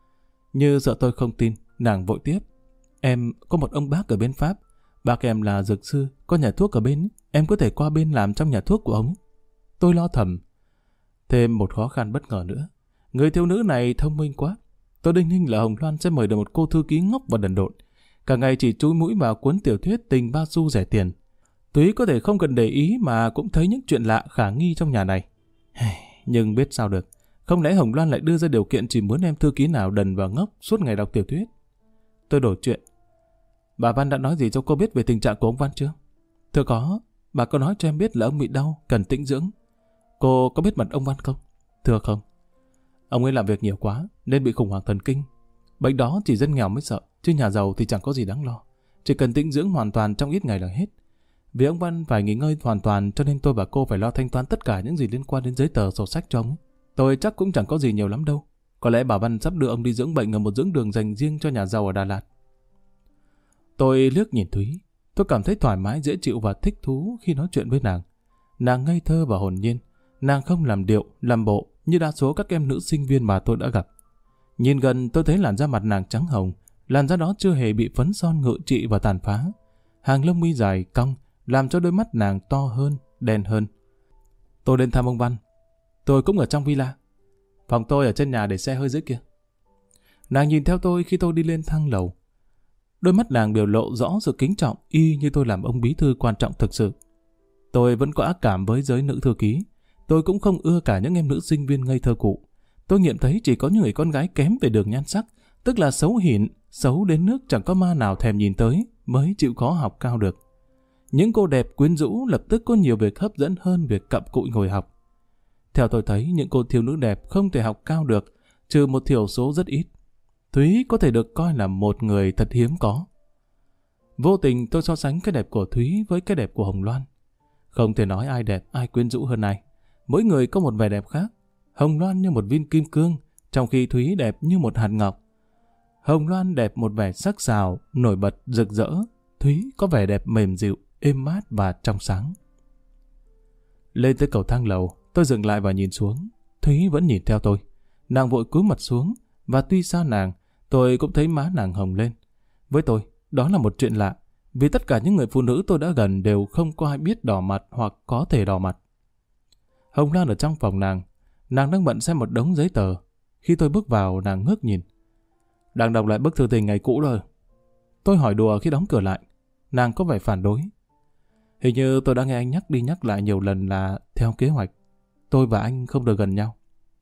Như sợ tôi không tin, nàng vội tiếp. Em có một ông bác ở bên Pháp. Bác em là dược sư, có nhà thuốc ở bên. Em có thể qua bên làm trong nhà thuốc của ông. Tôi lo thầm. Thêm một khó khăn bất ngờ nữa. Người thiếu nữ này thông minh quá. Tôi đinh ninh là Hồng Loan sẽ mời được một cô thư ký ngốc và đần độn. Cả ngày chỉ chúi mũi vào cuốn tiểu thuyết tình ba xu rẻ tiền. Túy có thể không cần để ý mà cũng thấy những chuyện lạ khả nghi trong nhà này. Nhưng biết sao được. Không lẽ Hồng Loan lại đưa ra điều kiện chỉ muốn em thư ký nào đần và ngốc suốt ngày đọc tiểu thuyết? Tôi đổi chuyện. Bà Văn đã nói gì cho cô biết về tình trạng của ông Văn chưa? Thưa có. Bà có nói cho em biết là ông bị đau, cần tĩnh dưỡng. Cô có biết mặt ông Văn không? Thưa không. Ông ấy làm việc nhiều quá nên bị khủng hoảng thần kinh. Bệnh đó chỉ dân nghèo mới sợ, chứ nhà giàu thì chẳng có gì đáng lo. Chỉ cần tĩnh dưỡng hoàn toàn trong ít ngày là hết. Vì ông Văn phải nghỉ ngơi hoàn toàn cho nên tôi và cô phải lo thanh toán tất cả những gì liên quan đến giấy tờ sổ sách cho ông ấy. Tôi chắc cũng chẳng có gì nhiều lắm đâu. Có lẽ bà Văn sắp đưa ông đi dưỡng bệnh ở một dưỡng đường dành riêng cho nhà giàu ở Đà Lạt. Tôi liếc nhìn Thúy. Tôi cảm thấy thoải mái, dễ chịu và thích thú khi nói chuyện với nàng. Nàng ngây thơ và hồn nhiên. Nàng không làm điệu, làm bộ như đa số các em nữ sinh viên mà tôi đã gặp. Nhìn gần tôi thấy làn da mặt nàng trắng hồng. Làn da đó chưa hề bị phấn son ngự trị và tàn phá. Hàng lông mi dài, cong làm cho đôi mắt nàng to hơn, đen hơn. Tôi đến thăm ông Văn. Tôi cũng ở trong villa. Phòng tôi ở trên nhà để xe hơi dưới kia. Nàng nhìn theo tôi khi tôi đi lên thang lầu. Đôi mắt nàng biểu lộ rõ sự kính trọng y như tôi làm ông bí thư quan trọng thực sự. Tôi vẫn có ác cảm với giới nữ thư ký. Tôi cũng không ưa cả những em nữ sinh viên ngây thơ cụ. Tôi nghiệm thấy chỉ có những người con gái kém về đường nhan sắc, tức là xấu hỉn, xấu đến nước chẳng có ma nào thèm nhìn tới, mới chịu khó học cao được. Những cô đẹp quyến rũ lập tức có nhiều việc hấp dẫn hơn việc cặm cụi ngồi học. Theo tôi thấy, những cô thiếu nữ đẹp không thể học cao được, trừ một thiểu số rất ít. Thúy có thể được coi là một người thật hiếm có. Vô tình tôi so sánh cái đẹp của Thúy với cái đẹp của Hồng Loan. Không thể nói ai đẹp, ai quyến rũ hơn ai. Mỗi người có một vẻ đẹp khác. Hồng Loan như một viên kim cương, trong khi Thúy đẹp như một hạt ngọc. Hồng Loan đẹp một vẻ sắc sảo, nổi bật, rực rỡ. Thúy có vẻ đẹp mềm dịu, êm mát và trong sáng. Lên tới cầu thang lầu, tôi dừng lại và nhìn xuống. Thúy vẫn nhìn theo tôi. Nàng vội cúi mặt xuống, và tuy xa nàng, tôi cũng thấy má nàng hồng lên. Với tôi, đó là một chuyện lạ, vì tất cả những người phụ nữ tôi đã gần đều không có ai biết đỏ mặt hoặc có thể đỏ mặt. Hồng Loan ở trong phòng nàng đang bận xem một đống giấy tờ. Khi tôi bước vào, nàng ngước nhìn. Đang đọc lại bức thư tình ngày cũ rồi. Tôi hỏi đùa khi đóng cửa lại. Nàng có vẻ phản đối. Hình như tôi đã nghe anh nhắc đi nhắc lại nhiều lần là theo kế hoạch, tôi và anh không được gần nhau.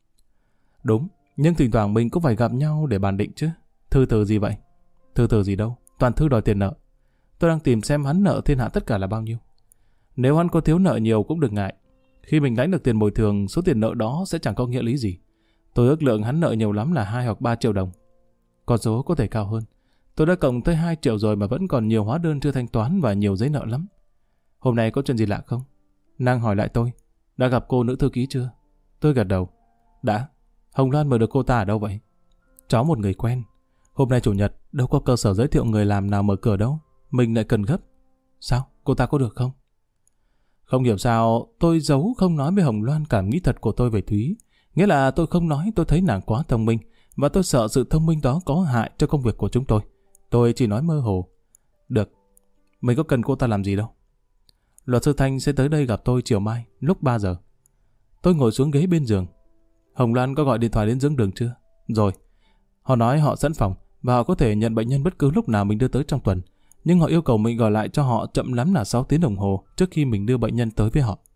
Đúng, nhưng thỉnh thoảng mình cũng phải gặp nhau để bàn định chứ. Thư từ gì vậy? Thư từ gì đâu, toàn thư đòi tiền nợ. Tôi đang tìm xem hắn nợ thiên hạ tất cả là bao nhiêu. Nếu hắn có thiếu nợ nhiều cũng đừng ngại. Khi mình lãnh được tiền bồi thường, số tiền nợ đó sẽ chẳng có nghĩa lý gì. Tôi ước lượng hắn nợ nhiều lắm là 2 hoặc 3 triệu đồng. Con số có thể cao hơn. Tôi đã cộng tới 2 triệu rồi mà vẫn còn nhiều hóa đơn chưa thanh toán và nhiều giấy nợ lắm. Hôm nay có chuyện gì lạ không? Nàng hỏi lại tôi. Đã gặp cô nữ thư ký chưa? Tôi gật đầu. Đã. Hồng Loan mời được cô ta ở đâu vậy? Cháu một người quen. Hôm nay chủ nhật, đâu có cơ sở giới thiệu người làm nào mở cửa đâu. Mình lại cần gấp. Sao? Cô ta có được không? Không hiểu sao tôi giấu không nói với Hồng Loan cảm nghĩ thật của tôi về Thúy. Nghĩa là tôi không nói tôi thấy nàng quá thông minh và tôi sợ sự thông minh đó có hại cho công việc của chúng tôi. Tôi chỉ nói mơ hồ. Được. Mình có cần cô ta làm gì đâu. Luật sư Thanh sẽ tới đây gặp tôi chiều mai lúc 3 giờ. Tôi ngồi xuống ghế bên giường. Hồng Loan có gọi điện thoại đến dưỡng đường chưa? Rồi. Họ nói họ sẵn phòng và họ có thể nhận bệnh nhân bất cứ lúc nào mình đưa tới trong tuần. Nhưng họ yêu cầu mình gọi lại cho họ chậm lắm là 6 tiếng đồng hồ trước khi mình đưa bệnh nhân tới với họ.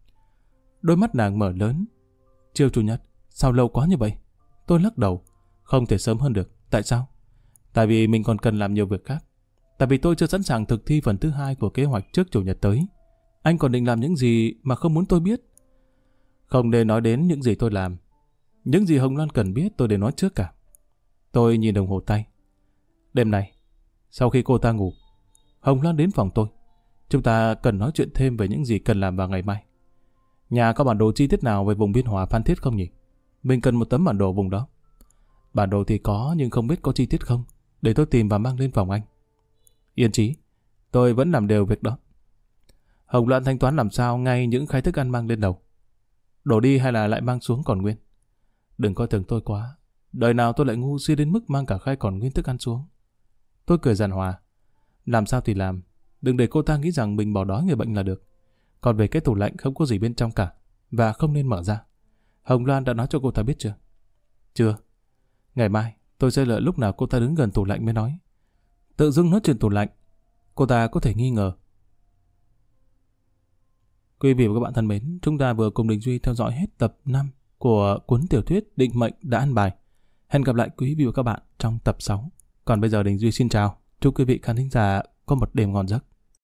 Đôi mắt nàng mở lớn. Chiều chủ nhật, sao lâu quá như vậy? Tôi lắc đầu. Không thể sớm hơn được. Tại sao? Tại vì mình còn cần làm nhiều việc khác. Tại vì tôi chưa sẵn sàng thực thi phần thứ 2 của kế hoạch trước chủ nhật tới. Anh còn định làm những gì mà không muốn tôi biết? Không để nói đến những gì tôi làm. Những gì Hồng Loan cần biết tôi đều nói trước cả. Tôi nhìn đồng hồ tay. Đêm này, sau khi cô ta ngủ, Hồng Loan đến phòng tôi. Chúng ta cần nói chuyện thêm về những gì cần làm vào ngày mai. Nhà có bản đồ chi tiết nào về vùng Biên Hòa Phan Thiết không nhỉ? Mình cần một tấm bản đồ vùng đó. Bản đồ thì có nhưng không biết có chi tiết không. Để tôi tìm và mang lên phòng anh. Yên chí, tôi vẫn làm đều việc đó. Hồng Loan thanh toán làm sao ngay những khay thức ăn mang lên đầu? Đổ đi hay là lại mang xuống còn nguyên? Đừng coi thường tôi quá. Đời nào tôi lại ngu si đến mức mang cả khay còn nguyên thức ăn xuống. Tôi cười giàn hòa. Làm sao thì làm. Đừng để cô ta nghĩ rằng mình bỏ đói người bệnh là được. Còn về cái tủ lạnh không có gì bên trong cả. Và không nên mở ra. Hồng Loan đã nói cho cô ta biết chưa? Chưa. Ngày mai tôi sẽ đợi lúc nào cô ta đứng gần tủ lạnh mới nói. Tự dưng nói chuyện tủ lạnh, cô ta có thể nghi ngờ. Quý vị và các bạn thân mến, chúng ta vừa cùng Đình Duy theo dõi hết tập 5 của cuốn tiểu thuyết Định Mệnh Đã Ăn Bài. Hẹn gặp lại quý vị và các bạn trong tập 6. Còn bây giờ Đình Duy xin chào. Chúc quý vị khán thính giả có một đêm ngon giấc.